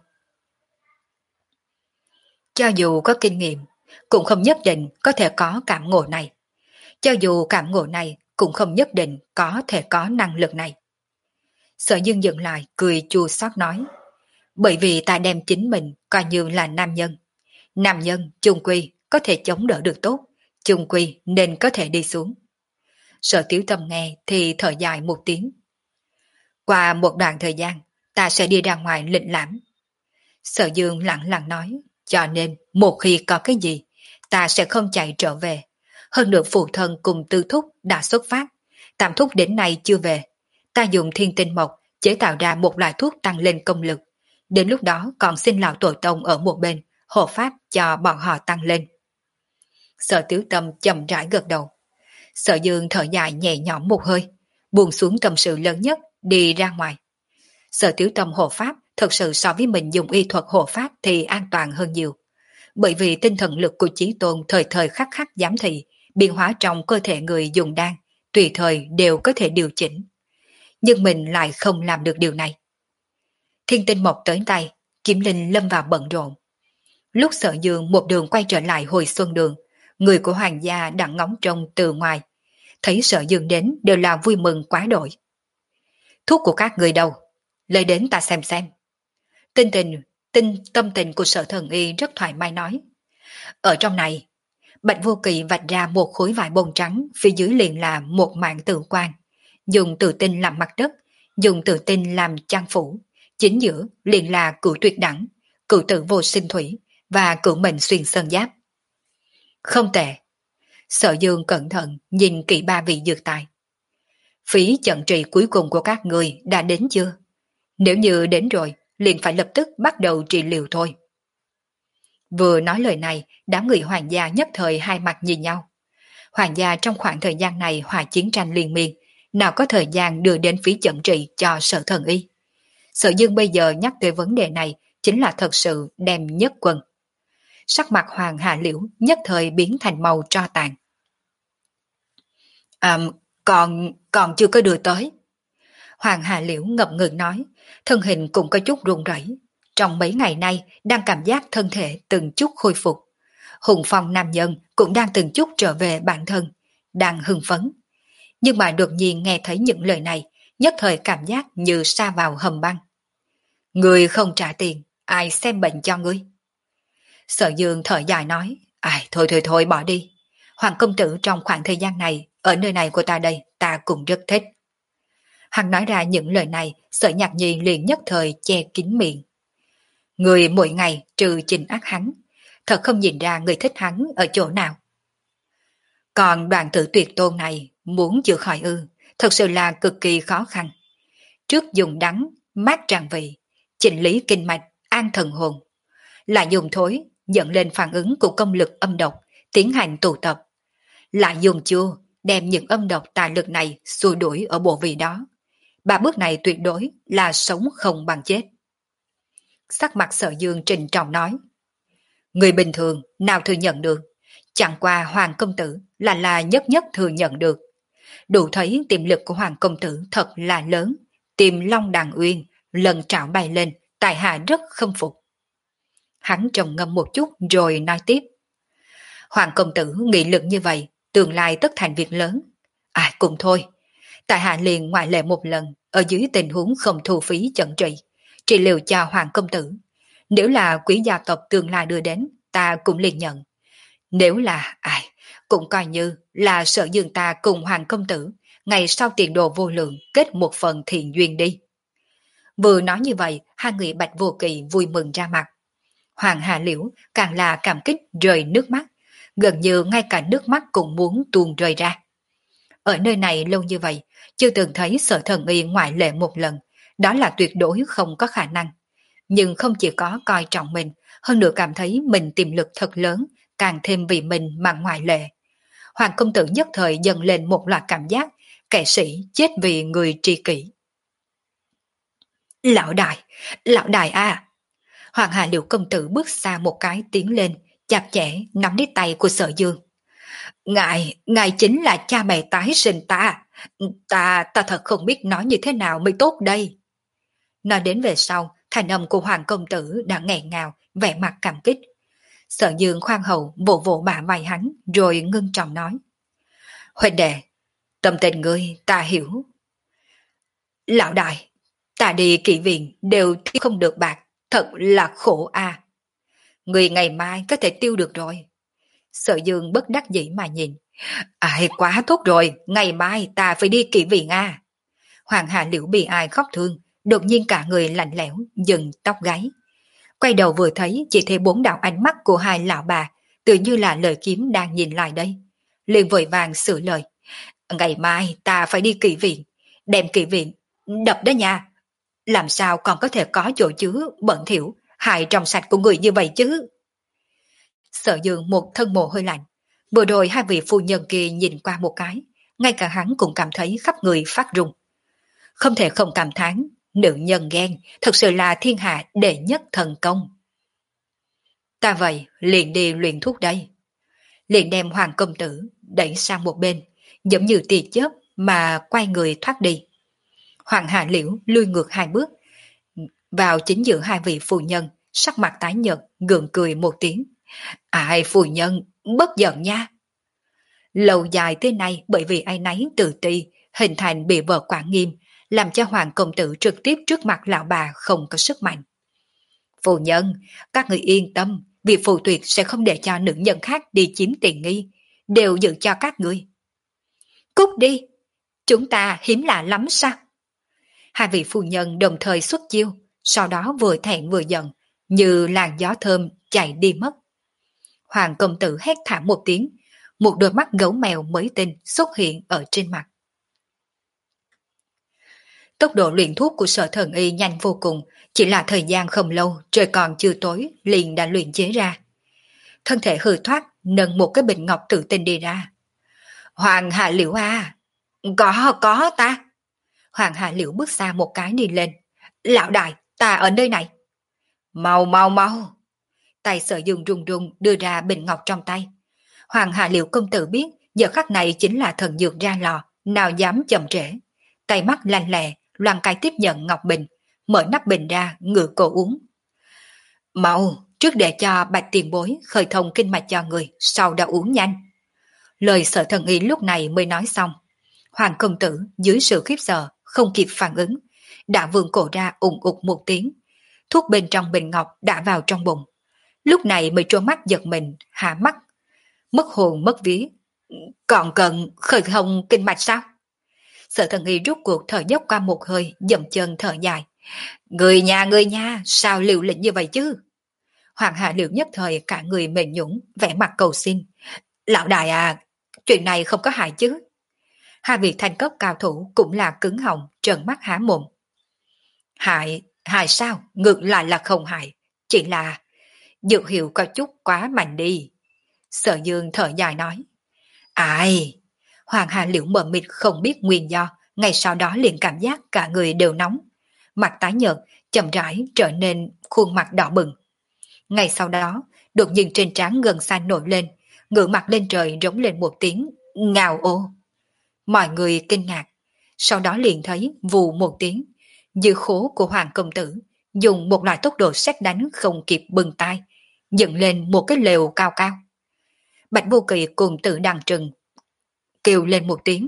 Cho dù có kinh nghiệm, cũng không nhất định có thể có cảm ngộ này. Cho dù cảm ngộ này, cũng không nhất định có thể có năng lực này. Sở Dương dừng lại, cười chua xót nói. Bởi vì ta đem chính mình coi như là nam nhân. Nam nhân chung quy có thể chống đỡ được tốt, chung quy nên có thể đi xuống. Sở Tiểu Tâm nghe thì thở dài một tiếng. Qua một đoạn thời gian, ta sẽ đi ra ngoài lịch lãm. Sở Dương lặng lặng nói, cho nên một khi có cái gì, ta sẽ không chạy trở về. Hơn nữa phụ thân cùng Tư Thúc đã xuất phát, Tam Thúc đến nay chưa về. Ta dùng thiên tinh mộc chế tạo ra một loại thuốc tăng lên công lực. Đến lúc đó còn xin lão tổ tông ở một bên, hộ pháp cho bọn họ tăng lên. Sở Tiểu Tâm chậm rãi gật đầu. Sở Dương thở dài nhẹ nhõm một hơi, buông xuống tâm sự lớn nhất, đi ra ngoài. Sở Tiểu Tâm hộ pháp thật sự so với mình dùng y thuật hộ pháp thì an toàn hơn nhiều. Bởi vì tinh thần lực của Chí Tôn thời thời khắc khắc giám thị, biến hóa trong cơ thể người dùng đan, tùy thời đều có thể điều chỉnh. Nhưng mình lại không làm được điều này. Thiên tinh mộc tới tay, Kiếm Linh lâm vào bận rộn. Lúc Sở Dương một đường quay trở lại hồi xuân đường, người của hoàng gia đang ngóng trông từ ngoài. Thấy Sở Dương đến đều là vui mừng quá đổi. Thuốc của các người đâu? Lấy đến ta xem xem. Tinh tình, tinh tâm tình của Sở Thần Y rất thoải mái nói. Ở trong này, Bạch Vô Kỳ vạch ra một khối vải bông trắng, phía dưới liền là một mạng tử quan. Dùng tử tinh làm mặt đất, dùng tử tinh làm trang phủ. Chính giữa liền là cửu tuyệt đẳng, cửu tử vô sinh thủy và cửu mệnh xuyên sơn giáp. Không tệ. Sở Dương cẩn thận nhìn kỹ ba vị dược tài. Phí trận trị cuối cùng của các người đã đến chưa? Nếu như đến rồi, liền phải lập tức bắt đầu trị liệu thôi. Vừa nói lời này, đám người hoàng gia nhất thời hai mặt nhìn nhau. Hoàng gia trong khoảng thời gian này hòa chiến tranh liên miên, nào có thời gian đưa đến phí trận trị cho Sở Thần Y. Sở Dương bây giờ nhắc tới vấn đề này chính là thật sự đem nhất quân. Sắc mặt Hoàng Hà Liễu nhất thời biến thành màu tro tàn. À, còn, còn chưa có đưa tới. Hoàng Hà Liễu ngập ngừng nói, thân hình cũng có chút run rẩy. Trong mấy ngày nay đang cảm giác thân thể từng chút khôi phục. Hùng phong nam nhân cũng đang từng chút trở về bản thân, đang hưng phấn. Nhưng mà đột nhiên nghe thấy những lời này, nhất thời cảm giác như sa vào hầm băng. Người không trả tiền, ai xem bệnh cho ngươi? Sở Dương thở dài nói, ai thôi thôi thôi bỏ đi. Hoàng công tử trong khoảng thời gian này, ở nơi này của ta đây, ta cũng rất thích. Hắn nói ra những lời này, Sở Nhạc Nhi liền nhất thời che kín miệng. Người mỗi ngày trừ trình ác hắn, thật không nhìn ra người thích hắn ở chỗ nào. Còn đoàn tử tuyệt tôn này, muốn chữa khỏi ư, thật sự là cực kỳ khó khăn. Trước dùng đắng, mát tràn vị, chỉnh lý kinh mạch, an thần hồn. Lại dùng thối, dẫn lên phản ứng của công lực âm độc, tiến hành tụ tập. Lại dùng chua, đem những âm độc tà lực này xua đuổi ở bộ vị đó. Ba bước này tuyệt đối là sống không bằng chết. Sắc mặt Sở Dương trình trọng nói. Người bình thường nào thừa nhận được, chẳng qua Hoàng công tử là là nhất nhất thừa nhận được. Đủ thấy tiềm lực của Hoàng công tử thật là lớn, tìm long đàn uyên, lần trảo bay lên, tại hạ rất khâm phục. Hắn trầm ngâm một chút rồi nói tiếp. Hoàng công tử nghị lực như vậy, tương lai tất thành việc lớn. À cũng thôi, tại hạ liền ngoại lệ một lần, ở dưới tình huống không thu phí chẩn trị, trị liệu cho Hoàng công tử. Nếu là quý gia tộc tương lai đưa đến, ta cũng liền nhận. Nếu là ai, cũng coi như là Sở Dương ta cùng Hoàng công tử, ngày sau tiền đồ vô lượng kết một phần thiện duyên đi. Vừa nói như vậy, hai người Bạch Vô Kỳ vui mừng ra mặt. Hoàng Hà Liễu càng là cảm kích rơi nước mắt, gần như ngay cả nước mắt cũng muốn tuôn rơi ra. Ở nơi này lâu như vậy, chưa từng thấy Sở Thần Y ngoại lệ một lần, đó là tuyệt đối không có khả năng. Nhưng không chỉ có coi trọng mình, hơn nữa cảm thấy mình tiềm lực thật lớn, càng thêm vì mình mà ngoại lệ. Hoàng công tử nhất thời dần lên một loạt cảm giác, kẻ sĩ chết vì người tri kỷ. Lão đại, lão đại à! Hoàng Hà Liễu công tử bước xa một cái tiến lên, chặt chẽ nắm lấy tay của Sở Dương. Ngài, ngài chính là cha mẹ tái sinh ta. Ta, ta thật không biết nói như thế nào mới tốt đây. Nói đến về sau, thành âm của Hoàng công tử đã nghẹn ngào, vẻ mặt cảm kích. Sở Dương khoan hậu vỗ vỗ bả vai hắn, rồi ngưng trọng nói. Huynh đệ, tâm tình ngươi ta hiểu. Lão đại, ta đi kỹ viện đều tiêu không được bạc, thật là khổ a. Người ngày mai có thể tiêu được rồi. Sở Dương bất đắc dĩ mà nhìn. Ai quá tốt rồi, ngày mai ta phải đi kỹ viện a. Hoàng Hạ Liễu bị ai khóc thương, đột nhiên cả người lạnh lẽo, dừng tóc gáy. Quay đầu vừa thấy chỉ thấy bốn đạo ánh mắt của hai lão bà, tự như là lời kiếm đang nhìn lại đây. Liền vội vàng sửa lời. Ngày mai ta phải đi kỹ viện, đem kỹ viện, đập đó nha. Làm sao còn có thể có chỗ chứa bẩn thỉu, hại trong sạch của người như vậy chứ? Sở Dương một thân mồ hôi lạnh. Vừa rồi hai vị phu nhân kia nhìn qua một cái, ngay cả hắn cũng cảm thấy khắp người phát run. Không thể không cảm thán, nữ nhân ghen thật sự là thiên hạ đệ nhất thần công. Ta vậy liền đi luyện thuốc đây. Liền đem Hoàng công tử đẩy sang một bên, giống như tia chớp mà quay người thoát đi. Hoàng Hạ Liễu lui ngược hai bước, vào chính giữa hai vị phu nhân, sắc mặt tái nhợt, gượng cười một tiếng. Ai phu nhân, bất giận nha. Lâu dài thế này bởi vì ai nấy tự ti, hình thành bị vợ quản nghiêm, làm cho Hoàng công tử trực tiếp trước mặt lão bà không có sức mạnh. Phu nhân, các người yên tâm, vì phù tuyệt sẽ không để cho nữ nhân khác đi chiếm tiền nghi, đều giữ cho các người. Cút đi, chúng ta hiếm lạ lắm sao? Hai vị phu nhân đồng thời xuất chiêu, sau đó vừa thẹn vừa giận, như làn gió thơm chạy đi mất. Hoàng công tử hét thảm một tiếng, một đôi mắt gấu mèo mới tinh xuất hiện ở trên mặt. Tốc độ luyện thuốc của Sở Thần Y nhanh vô cùng, chỉ là thời gian không lâu, trời còn chưa tối, liền đã luyện chế ra. Thân thể hư thoát, nâng một cái bình ngọc tự tin đi ra. Hoàng Hạ Liễu à! Có, có ta! Hoàng Hạ Liễu bước xa một cái đi lên. Lão đại, ta ở nơi này. Mau, mau, mau! Tay Sở Dương run run đưa ra bình ngọc trong tay. Hoàng Hạ Liễu công tử biết, giờ khắc này chính là thần dược ra lò, nào dám chậm trễ. Tay mắt lanh lẹ, loan cái tiếp nhận ngọc bình, mở nắp bình ra, ngửa cổ uống. Mau, trước để cho Bạch tiền bối khởi thông kinh mạch cho người, sau đã uống nhanh. Lời Sở Thần Y lúc này mới nói xong. Hoàng công tử dưới sự khiếp sợ, không kịp phản ứng, đã vươn cổ ra ủng ục một tiếng. Thuốc bên trong bình ngọc đã vào trong bụng. Lúc này mới trố mắt giật mình, hạ mắt, mất hồn mất vía. Còn cần khởi thông kinh mạch sao? Sở Thần Y rút cuộc thở dốc qua một hơi, dậm chân thở dài. Người nhà, người nhà, sao liều lĩnh như vậy chứ? Hoàng Hạ Liễu nhất thời cả người mềm nhũn, vẻ mặt cầu xin. Lão đại à, chuyện này không có hại chứ? Hai vị thanh cấp cao thủ cũng là cứng họng, trợn mắt há mồm. Hại, hại sao? Ngược lại là không hại, chỉ là dược hiệu có chút quá mạnh đi. Sở Dương thở dài nói. Ai? Hoàng Hà Liễu mờ mịt không biết nguyên do, ngay sau đó liền cảm giác cả người đều nóng. Mặt tái nhợt, chậm rãi trở nên khuôn mặt đỏ bừng. Ngay sau đó, đột nhiên trên trán gần xanh nổi lên, ngửa mặt lên trời rống lên một tiếng, ngào ô. Mọi người kinh ngạc, sau đó liền thấy vù một tiếng, dư khố của Hoàng công tử dùng một loại tốc độ sét đánh không kịp bừng tay, dựng lên một cái lều cao cao. Bạch Vô Kỳ cùng Tử Đằng Trừng kêu lên một tiếng,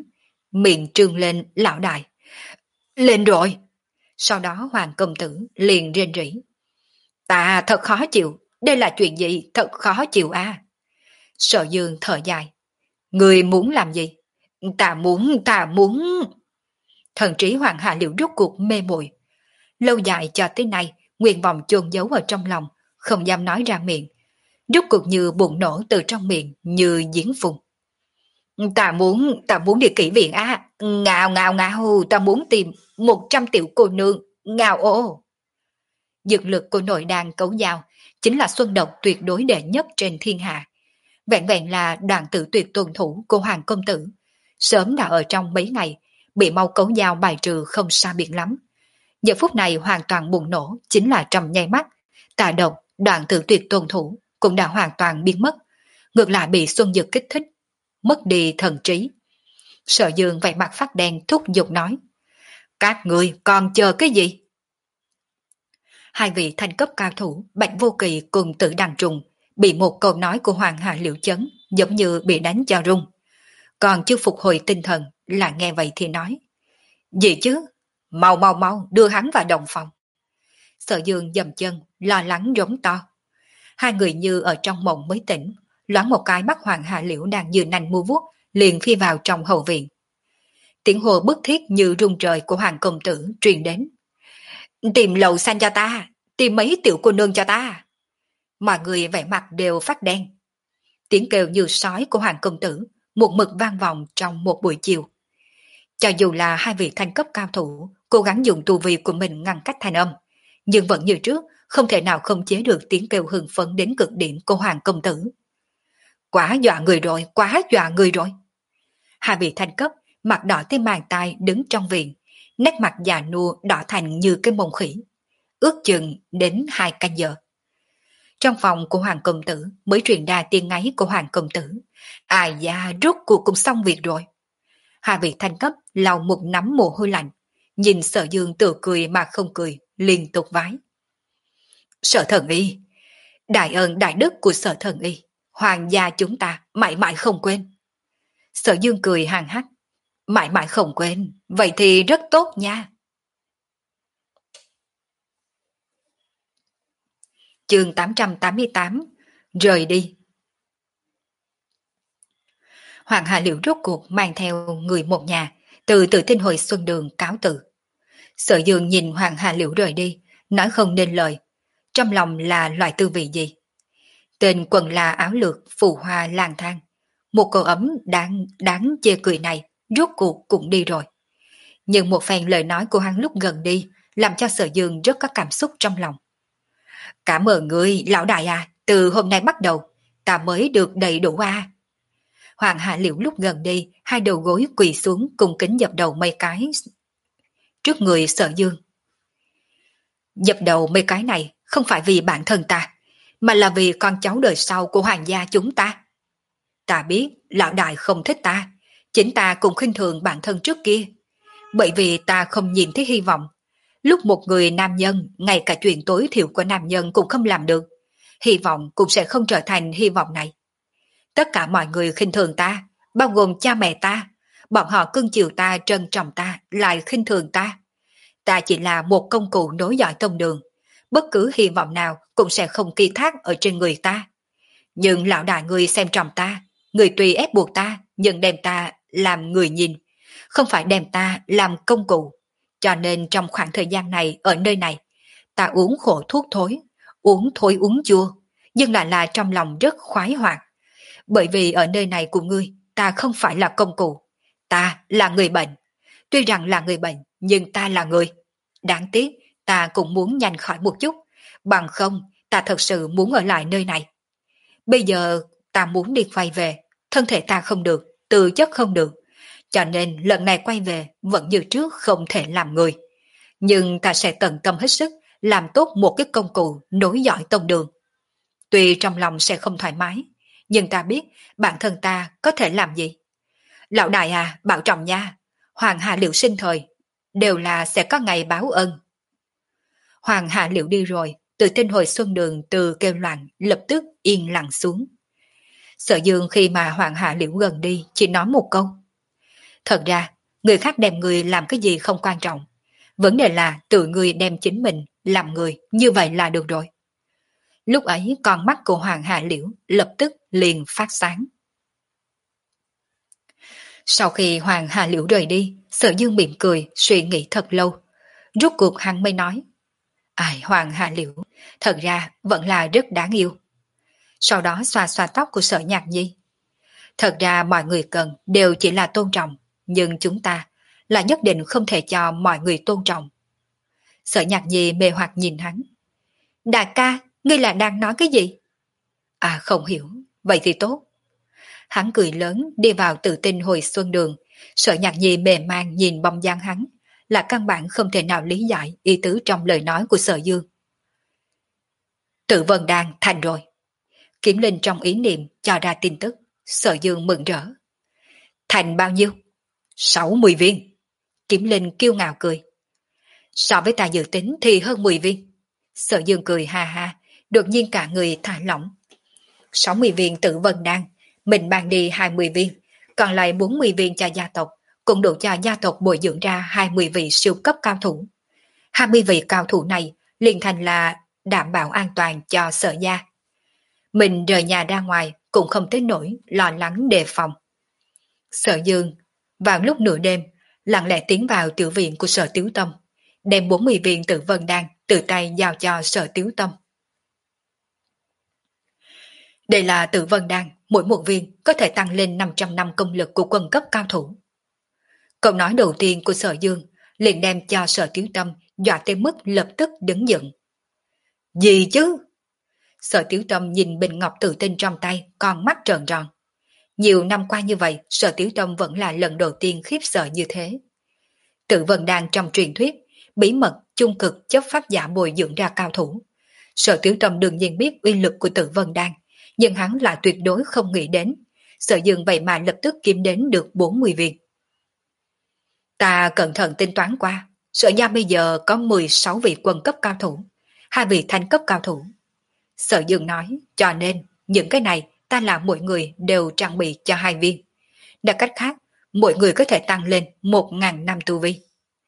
miệng trương lên lão đại. Lên rồi! Sau đó Hoàng công tử liền rên rỉ. Ta thật khó chịu, đây là chuyện gì thật khó chịu à. Sở Dương thở dài. Người muốn làm gì? Ta muốn, ta muốn... Thần trí Hoàng Hạ Liễu rốt cuộc mê muội. Lâu dài cho tới nay, nguyện vọng chôn giấu ở trong lòng, không dám nói ra miệng. Rốt cuộc như bùng nổ từ trong miệng, như giếng phun. Ta muốn, ta muốn đi kỹ viện á. Ngào ngào ngào, ta muốn tìm một trăm tiểu cô nương. Ngào ô. Dược lực của nội đàn cấu giao chính là xuân độc tuyệt đối đệ nhất trên thiên hạ. Vẹn vẹn là đoàn tử tuyệt tuần thủ của Hoàng công tử. Sớm đã ở trong mấy ngày, bị mau cấu giao bài trừ không xa biệt lắm. Giờ phút này hoàn toàn bùng nổ chính là trong nháy mắt. Tà độc, đoàn tử tuyệt tuần thủ cũng đã hoàn toàn biến mất. Ngược lại bị xuân dược kích thích, mất đi thần trí. Sở Dương vẻ mặt phát đen thúc giục nói. Các người còn chờ cái gì? Hai vị thành cấp cao thủ Bạch Vô Kỳ cùng Tử Đằng Trùng bị một câu nói của Hoàng Hà Liễu chấn, giống như bị đánh cho rung. Còn chưa phục hồi tinh thần, là nghe vậy thì nói. Gì chứ? Mau mau mau đưa hắn vào đồng phòng. Sở Dương dầm chân, lo lắng rống to. Hai người như ở trong mộng mới tỉnh, loáng một cái mắt Hoàng Hà Liễu đang như nành mua vuốt, liền phi vào trong hậu viện. Tiếng hồ bức thiết như rung trời của Hoàng công tử truyền đến. Tìm lầu xanh cho ta, tìm mấy tiểu cô nương cho ta. Mọi người vẻ mặt đều phát đen. Tiếng kêu như sói của Hoàng công tử một mực vang vọng trong một buổi chiều. Cho dù là hai vị thanh cấp cao thủ cố gắng dùng tu vi của mình ngăn cách thanh âm, nhưng vẫn như trước không thể nào không chế được tiếng kêu hưng phấn đến cực điểm của Hoàng công tử. Quá dọa người rồi, quá dọa người rồi. Hai vị thanh cấp mặt đỏ tới màng tai đứng trong viện, nét mặt già nua đỏ thành như cái mông khỉ. Ước chừng đến hai canh giờ. Trong phòng của Hoàng công tử mới truyền ra tiếng ngáy của Hoàng công tử. Ai da, rốt cuộc cũng xong việc rồi. Hai vị thanh cấp lau một nắm mồ hôi lạnh, nhìn Sở Dương tự cười mà không cười, liên tục vái. Sở thần y, đại ơn đại đức của Sở thần y, hoàng gia chúng ta mãi mãi không quên. Sở Dương cười hàn hắc. Mãi mãi không quên, vậy thì rất tốt nha. Chương tám trăm tám mươi tám, rời đi. Hoàng Hà Liễu rốt cuộc mang theo người một nhà, từ Tử Tinh Hội Xuân Đường cáo từ. Sở Dương nhìn Hoàng Hà Liễu rời đi, nói không nên lời, trong lòng là loại tư vị gì. Tên quần là áo lược, phù hoa lang thang, một cô ấm đáng, đáng chê cười này, rốt cuộc cũng đi rồi. Nhưng một phen lời nói của hắn lúc gần đi, làm cho Sở Dương rất có cảm xúc trong lòng. Cảm ơn người, lão đại à, từ hôm nay bắt đầu, ta mới được đầy đủ à. Hoàng Hạ Liễu lúc gần đi, hai đầu gối quỳ xuống cùng kính dập đầu mấy cái trước người Sở Dương. Dập đầu mấy cái này không phải vì bản thân ta, mà là vì con cháu đời sau của hoàng gia chúng ta. Ta biết lão đại không thích ta, chính ta cũng khinh thường bản thân trước kia, bởi vì ta không nhìn thấy hy vọng. Lúc một người nam nhân, ngay cả chuyện tối thiểu của nam nhân cũng không làm được, hy vọng cũng sẽ không trở thành hy vọng này. Tất cả mọi người khinh thường ta, bao gồm cha mẹ ta, bọn họ cưng chiều ta, trân trọng ta, lại khinh thường ta. Ta chỉ là một công cụ nối dõi tông đường, bất cứ hy vọng nào cũng sẽ không ký thác ở trên người ta. Nhưng lão đại người xem trọng ta, người tùy ép buộc ta, nhưng đem ta làm người nhìn, không phải đem ta làm công cụ. Cho nên trong khoảng thời gian này ở nơi này, ta uống khổ thuốc thối, uống thối uống chua, nhưng lại là trong lòng rất khoái hoạt. Bởi vì ở nơi này của ngươi, ta không phải là công cụ, ta là người bệnh. Tuy rằng là người bệnh, nhưng ta là người. Đáng tiếc, ta cũng muốn nhanh khỏi một chút, bằng không ta thật sự muốn ở lại nơi này. Bây giờ ta muốn đi quay về, thân thể ta không được, tư chất không được, cho nên lần này quay về vẫn như trước không thể làm người. Nhưng ta sẽ tận tâm hết sức làm tốt một cái công cụ nối dõi tông đường. Tuy trong lòng sẽ không thoải mái, nhưng ta biết bản thân ta có thể làm gì. Lão đại à, bảo trọng nha, Hoàng Hạ Liễu sinh thời, đều là sẽ có ngày báo ân. Hoàng Hạ Liễu đi rồi, Từ Tinh Hội Xuân Đường từ kêu loạn lập tức yên lặng xuống. Sở Dương khi mà Hoàng Hạ Liễu gần đi chỉ nói một câu. Thật ra Người khác đem người làm cái gì không quan trọng. Vấn đề là tự người đem chính mình làm người, như vậy là được rồi. Lúc ấy con mắt của Hoàng Hà Liễu lập tức liền phát sáng. Sau khi Hoàng Hà Liễu rời đi, Sở Dương mỉm cười, suy nghĩ thật lâu. Rốt cuộc hắn mới nói, ai Hoàng Hà Liễu, thật ra vẫn là rất đáng yêu. Sau đó xoa xoa tóc của Sở Nhạc Nhi. Thật ra mọi người cần đều chỉ là tôn trọng, nhưng chúng ta là nhất định không thể cho mọi người tôn trọng. Sở Nhạc Nhi mê hoặc nhìn hắn. Đại ca, ngươi là đang nói cái gì? À không hiểu, vậy thì tốt. Hắn cười lớn đi vào Tự Tinh Hồi Xuân Đường. Sở Nhạc Nhi mềm mang nhìn bóng dáng hắn, là căn bản không thể nào lý giải ý tứ trong lời nói của Sở Dương. Tự Vân Đan thành rồi. Kiếm Linh trong ý niệm cho ra tin tức. Sở Dương mừng rỡ. Thành bao nhiêu? sáu mươi viên. Kiếm Linh kiêu ngạo cười. So với ta dự tính thì hơn mười viên. Sở Dương cười ha ha, đột nhiên cả người thả lỏng. sáu mươi viên Tự Vân Đan, mình mang đi hai mươi viên, còn lại bốn mươi viên cho gia tộc, cũng đủ cho gia tộc bồi dưỡng ra hai mươi vị siêu cấp cao thủ. hai mươi vị cao thủ này liền thành là đảm bảo an toàn cho Sở gia. Mình rời nhà ra ngoài cũng không tới nỗi lo lắng đề phòng. Sở Dương vào lúc nửa đêm lặng lẽ tiến vào tiểu viện của Sở Tiếu Tâm, đem bốn mươi viên Tự Vân Đan từ tay giao cho Sở Tiếu Tâm. Đây là Tự Vân Đan, mỗi một viên có thể tăng lên năm trăm năm công lực của quân cấp cao thủ. Câu nói đầu tiên của Sở Dương liền đem cho Sở Tiếu Tâm dọa tới mức lập tức đứng dựng. Gì chứ? Sở Tiếu Tâm nhìn bình ngọc tự tinh trong tay, con mắt trợn tròn. Nhiều năm qua như vậy, Sở Tiếu Tâm vẫn là lần đầu tiên khiếp sợ như thế. Tự Vân Đan trong truyền thuyết, bí mật chung cực chấp pháp giả bồi dưỡng ra cao thủ. Sở Tiếu Tâm đương nhiên biết uy lực của Tự Vân Đan, nhưng hắn lại tuyệt đối không nghĩ đến. Sở Dương vậy mà lập tức kiếm đến được bốn mươi viên. Ta cẩn thận tính toán qua, Sở gia bây giờ có mười sáu vị quân cấp cao thủ, hai vị thanh cấp cao thủ. Sở Dương nói, cho nên những cái này ta làm mỗi người đều trang bị cho hai viên. Nói cách khác, mỗi người có thể tăng lên một ngàn năm tu vi.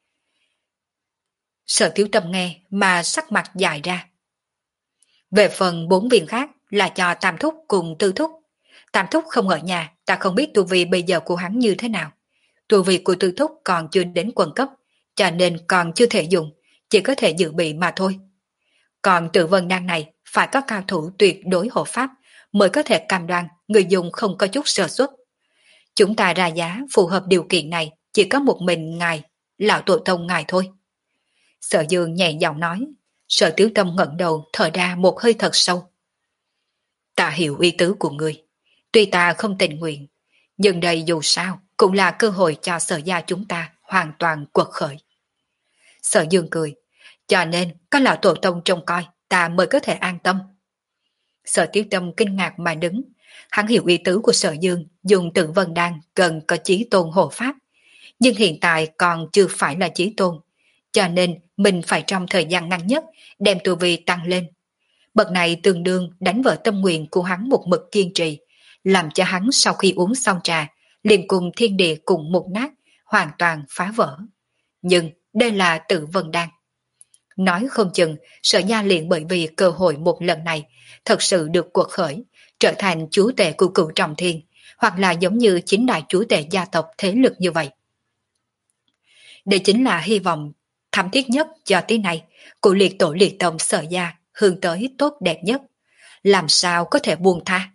Sở Tiếu Tâm nghe mà sắc mặt dài ra. Về phần bốn viên khác là cho Tam Thúc cùng Tư Thúc. Tam Thúc không ở nhà, ta không biết tu vi bây giờ của hắn như thế nào. Tu vi của Tư Thúc còn chưa đến quần cấp, cho nên còn chưa thể dùng, chỉ có thể dự bị mà thôi. Còn Tự Vân Đan này phải có cao thủ tuyệt đối hộ pháp mới có thể cam đoan người dùng không có chút sơ suất. Chúng ta ra giá phù hợp điều kiện này chỉ có một mình ngài, lão tổ tông ngài thôi. Sở Dương nhẹ giọng nói. Sở Tiếu Tâm ngẩng đầu thở ra một hơi thật sâu. Ta hiểu ý tứ của ngươi, tuy ta không tình nguyện, nhưng đây dù sao cũng là cơ hội cho Sở gia chúng ta hoàn toàn quật khởi. Sở Dương cười, cho nên có lão tổ tông trông coi ta mới có thể an tâm. Sở Tiếu Tâm kinh ngạc mà đứng, hắn hiểu ý tứ của Sở Dương dùng Tự Vân Đan cần có chí tôn hộ pháp, nhưng hiện tại còn chưa phải là chí tôn, cho nên mình phải trong thời gian ngắn nhất đem tu vi tăng lên. Bậc này tương đương đánh vỡ tâm nguyện của hắn một mực kiên trì, làm cho hắn sau khi uống xong trà, liền cùng thiên địa cùng một nát, hoàn toàn phá vỡ. Nhưng đây là Tự Vân Đan. Nói không chừng, Sở gia liền bởi vì cơ hội một lần này, thật sự được cuộc khởi, trở thành chúa tể của cửu trọng thiên, hoặc là giống như chính đại chúa tể gia tộc thế lực như vậy. Đây chính là hy vọng thắm thiết nhất cho tí này của liệt tổ liệt tông Sở gia hướng tới tốt đẹp nhất. Làm sao có thể buông tha?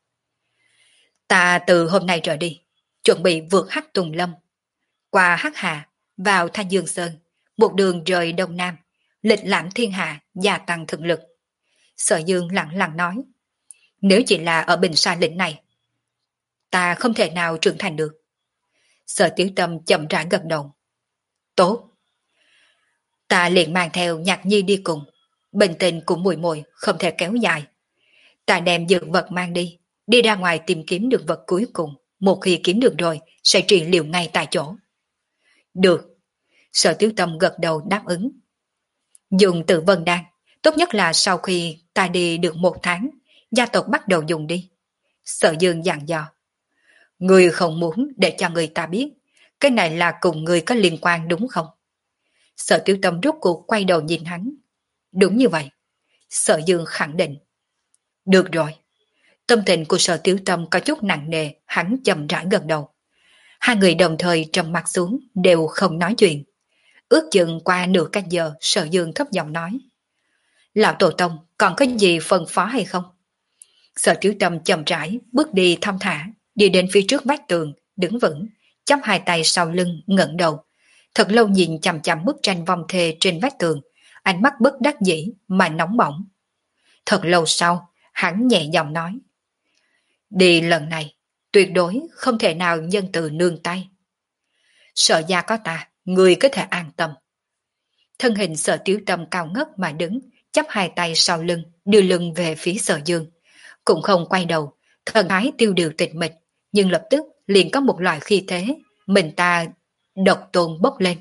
Ta từ hôm nay trở đi, chuẩn bị vượt Hắc Tùng Lâm, qua Hắc Hà, vào Thanh Dương Sơn, một đường rời Đông Nam, lịch lãm thiên hạ, gia tăng thực lực. Sở Dương lặng lặng nói, nếu chỉ là ở Bình Sa lĩnh này, ta không thể nào trưởng thành được. Sở Tiểu Tâm chậm rãi gật đầu. Tốt. Ta liền mang theo Nhạc Nhi đi cùng, bình tình của muội muội không thể kéo dài. Ta đem dược vật mang đi, đi ra ngoài tìm kiếm được vật cuối cùng, một khi kiếm được rồi sẽ trị liệu ngay tại chỗ. Được. Sở Tiểu Tâm gật đầu đáp ứng. Dùng Tự Vân Đan, tốt nhất là sau khi ta đi được một tháng, gia tộc bắt đầu dùng đi. Sở Dương dặn dò. Người không muốn để cho người ta biết, cái này là cùng người có liên quan đúng không? Sở Tiểu Tâm rút cuộc quay đầu nhìn hắn. Đúng như vậy. Sở Dương khẳng định. Được rồi. Tâm tình của Sở Tiểu Tâm có chút nặng nề, hắn chậm rãi gật đầu. Hai người đồng thời trầm mặt xuống, đều không nói chuyện. Ước chừng qua nửa canh giờ, Sở Dương thấp giọng nói. Lão Tổ Tông, còn có gì phân phó hay không? Sở Tiểu Tâm chậm rãi, bước đi thong thả, đi đến phía trước vách tường, đứng vững, chắp hai tay sau lưng, ngẩng đầu. Thật lâu nhìn chằm chằm bức tranh vong thê trên vách tường, ánh mắt bất đắc dĩ mà nóng bỏng. Thật lâu sau, hắn nhẹ giọng nói. Đi lần này, tuyệt đối không thể nào nhân từ nương tay. Sở gia có ta, người có thể an tâm. Thân hình Sở Tiểu Tâm cao ngất mà đứng, chắp hai tay sau lưng, đưa lưng về phía Sở Dương. Cũng không quay đầu, thần thái tiêu điều tịch mịch, nhưng lập tức liền có một loại khí thế, mình ta độc tôn bốc lên.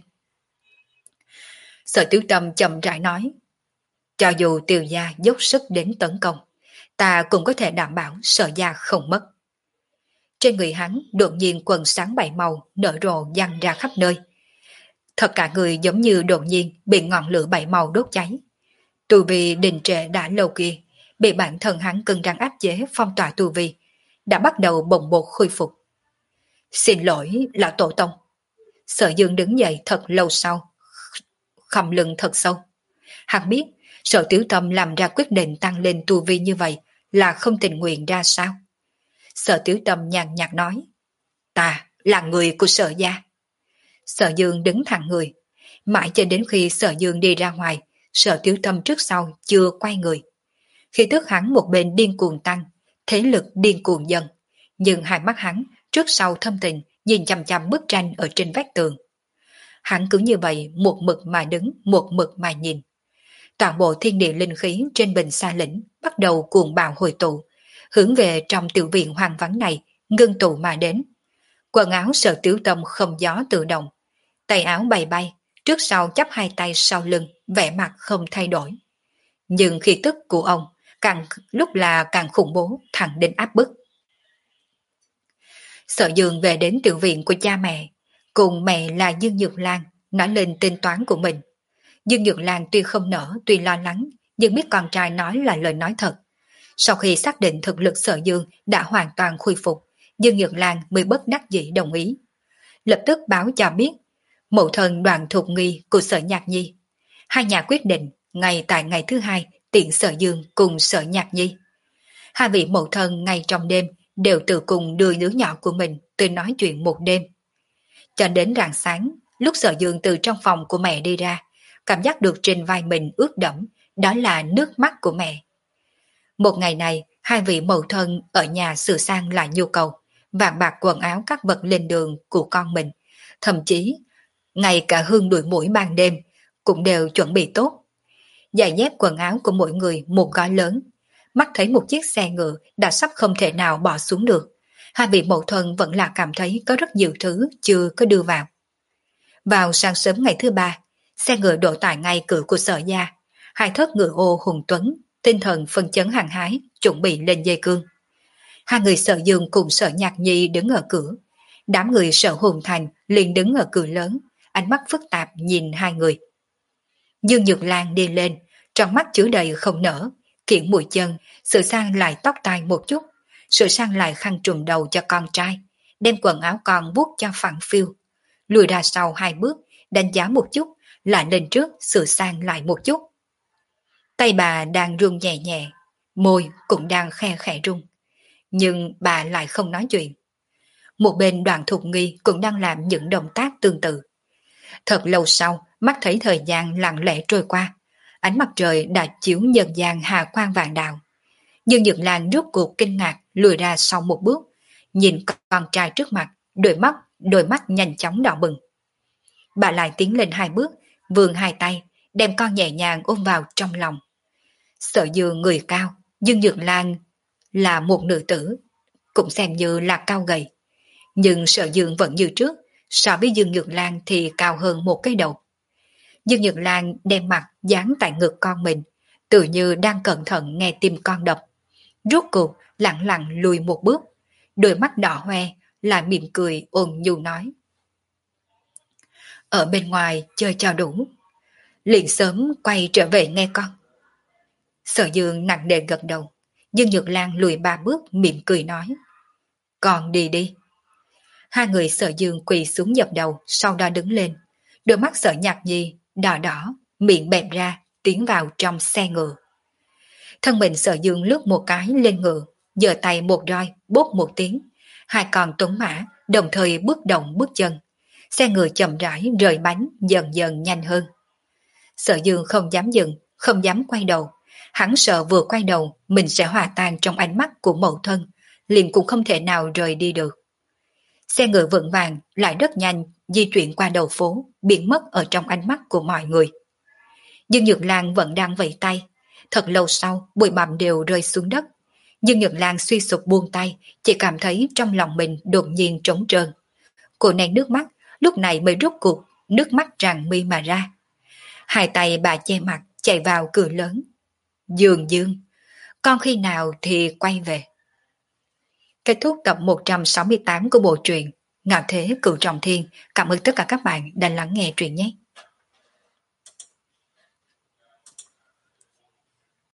Sở Tiểu Tâm chậm rãi nói, cho dù Tiêu gia dốc sức đến tấn công, ta cũng có thể đảm bảo Sở gia không mất. Trên người hắn đột nhiên quần sáng bảy màu nở rộ văng ra khắp nơi. Thật cả người giống như đột nhiên bị ngọn lửa bảy màu đốt cháy. Tu vi đình trệ đã lâu kia, bị bản thân hắn cứng rắn áp chế phong tỏa tu vi, đã bắt đầu bồng bột khôi phục. Xin lỗi, lão Tổ Tông. Sở Dương đứng dậy thật lâu sau, khom lưng thật sâu. Hắn biết, Sở Tiểu Tâm làm ra quyết định tăng lên tu vi như vậy là không tình nguyện ra sao. Sở Tiểu Tâm nhàn nhạt nói, ta là người của Sở gia. Sở Dương đứng thẳng người, mãi cho đến khi Sở Dương đi ra ngoài, Sở Tiểu Tâm trước sau chưa quay người. Khi tức hắn một bên điên cuồng tăng, thế lực điên cuồng dần, nhưng hai mắt hắn trước sau thâm tình nhìn chằm chằm bức tranh ở trên vách tường. Hắn cứ như vậy một mực mà đứng, một mực mà nhìn. Toàn bộ thiên địa linh khí trên bình sa lĩnh bắt đầu cuồng bạo hồi tụ, hướng về trong tiểu viện hoang vắng này ngưng tụ mà đến. Quần áo Sở Tiểu Tâm không gió tự động, tay áo bay bay, trước sau chắp hai tay sau lưng, vẻ mặt không thay đổi. Nhưng khí tức của ông càng lúc là càng khủng bố, thẳng đến áp bức. Sở Dương về đến tiểu viện của cha mẹ, cùng mẹ là Dương Nhược Lan, nói lên tính toán của mình. Dương Nhược Lan tuy không nở, tuy lo lắng, nhưng biết con trai nói là lời nói thật. Sau khi xác định thực lực Sở Dương đã hoàn toàn khôi phục, Dương Nhược Lan mới bất đắc dĩ đồng ý. Lập tức báo cho biết, mẫu thân Đoàn Thục Nghi của Sở Nhạc Nhi. Hai nhà quyết định ngay tại ngày thứ hai tiện Sở Dương cùng Sở Nhạc Nhi. Hai vị mẫu thân ngay trong đêm đều tự cùng đưa đứa nhỏ của mình tới nói chuyện một đêm. Cho đến rạng sáng, lúc Sở Dương từ trong phòng của mẹ đi ra, cảm giác được trên vai mình ướt đẫm, đó là nước mắt của mẹ. Một ngày này, hai vị mẫu thân ở nhà sửa sang lại nhu cầu, vàng bạc quần áo các vật lên đường của con mình, thậm chí ngay cả hương đuổi mũi ban đêm cũng đều chuẩn bị tốt. Giày dép quần áo của mỗi người một gói lớn, mắt thấy một chiếc xe ngựa đã sắp không thể nào bỏ xuống được. Hai vị mẫu thân vẫn là cảm thấy có rất nhiều thứ chưa có đưa vào. Vào sáng sớm ngày thứ ba, xe ngựa đổ tại ngay cửa của Sở gia. Hai thớt ngựa ô hùng tuấn, tinh thần phân chấn hăng hái, chuẩn bị lên dây cương. Hai người Sở Dương cùng Sở Nhạc Nhi đứng ở cửa. Đám người Sở Hùng Thành liền đứng ở cửa lớn, ánh mắt phức tạp nhìn hai người. Dương Nhược Lan đi lên, trong mắt chứa đầy không nở, kiển mũi chân, sửa sang lại tóc tai một chút, sửa sang lại khăn trùm đầu cho con trai, đem quần áo con vuốt cho phẳng phiu. Lùi ra sau hai bước, đánh giá một chút, lại lên trước sửa sang lại một chút. Tay bà đang run nhẹ nhẹ, môi cũng đang khe khẽ run, nhưng bà lại không nói chuyện. Một bên Đoàn Thục Nghi cũng đang làm những động tác tương tự. Thật lâu sau, mắt thấy thời gian lặng lẽ trôi qua, ánh mặt trời đã chiếu nhân gian hà quang vàng đạo. Nhưng Nhược Lan rốt cuộc kinh ngạc lùi ra sau một bước, nhìn con trai trước mặt, đôi mắt, đôi mắt nhanh chóng đỏ bừng. Bà lại tiến lên hai bước, vươn hai tay, đem con nhẹ nhàng ôm vào trong lòng. Sở Dương người cao, Dương Nhược Lan là một nữ tử, cũng xem như là cao gầy. Nhưng Sở Dương vẫn như trước, so với Dương Nhược Lan thì cao hơn một cái đầu. Dương Nhược Lan đem mặt dán tại ngực con mình, tự như đang cẩn thận nghe tim con đập. Rốt cuộc lặng lặng lùi một bước, đôi mắt đỏ hoe, lại mỉm cười ôn nhu nói. ở bên ngoài chơi cho đủ. Liền sớm quay trở về nghe con. Sở Dương nặng nề gật đầu. Dương Nhược Lan lùi ba bước mỉm cười nói. Con đi đi. Hai người Sở Dương quỳ xuống dập đầu, sau đó đứng lên. Đôi mắt Sở Nhạc Nhi đỏ đỏ, miệng bẹp ra, tiến vào trong xe ngựa. Thân mình Sở Dương lướt một cái lên ngựa, giơ tay một roi, bốp một tiếng. Hai con tuấn mã đồng thời bước động bước chân. Xe ngựa chậm rãi rời bánh dần dần nhanh hơn. Sở Dương không dám dừng, không dám quay đầu. Hắn sợ vừa quay đầu mình sẽ hòa tan trong ánh mắt của mẫu thân, liền cũng không thể nào rời đi được. Xe ngựa vững vàng lại rất nhanh di chuyển qua đầu phố, biến mất ở trong ánh mắt của mọi người. Dương Nhược Lan vẫn đang vẫy tay. Thật lâu sau bụi bặm đều rơi xuống đất. Dương Nhược Lan suy sụp buông tay, chỉ cảm thấy trong lòng mình đột nhiên trống trơn. Cô nén nước mắt, lúc này mới rút cuộc, nước mắt tràn mi mà ra. Hai tay bà che mặt, chạy vào cười lớn. Dương Dương, con khi nào thì quay về? Kết thúc tập một trăm sáu mươi tám của bộ truyện Ngạo Thế Cửu Trọng Thiên. Cảm ơn tất cả các bạn đã lắng nghe truyện nhé.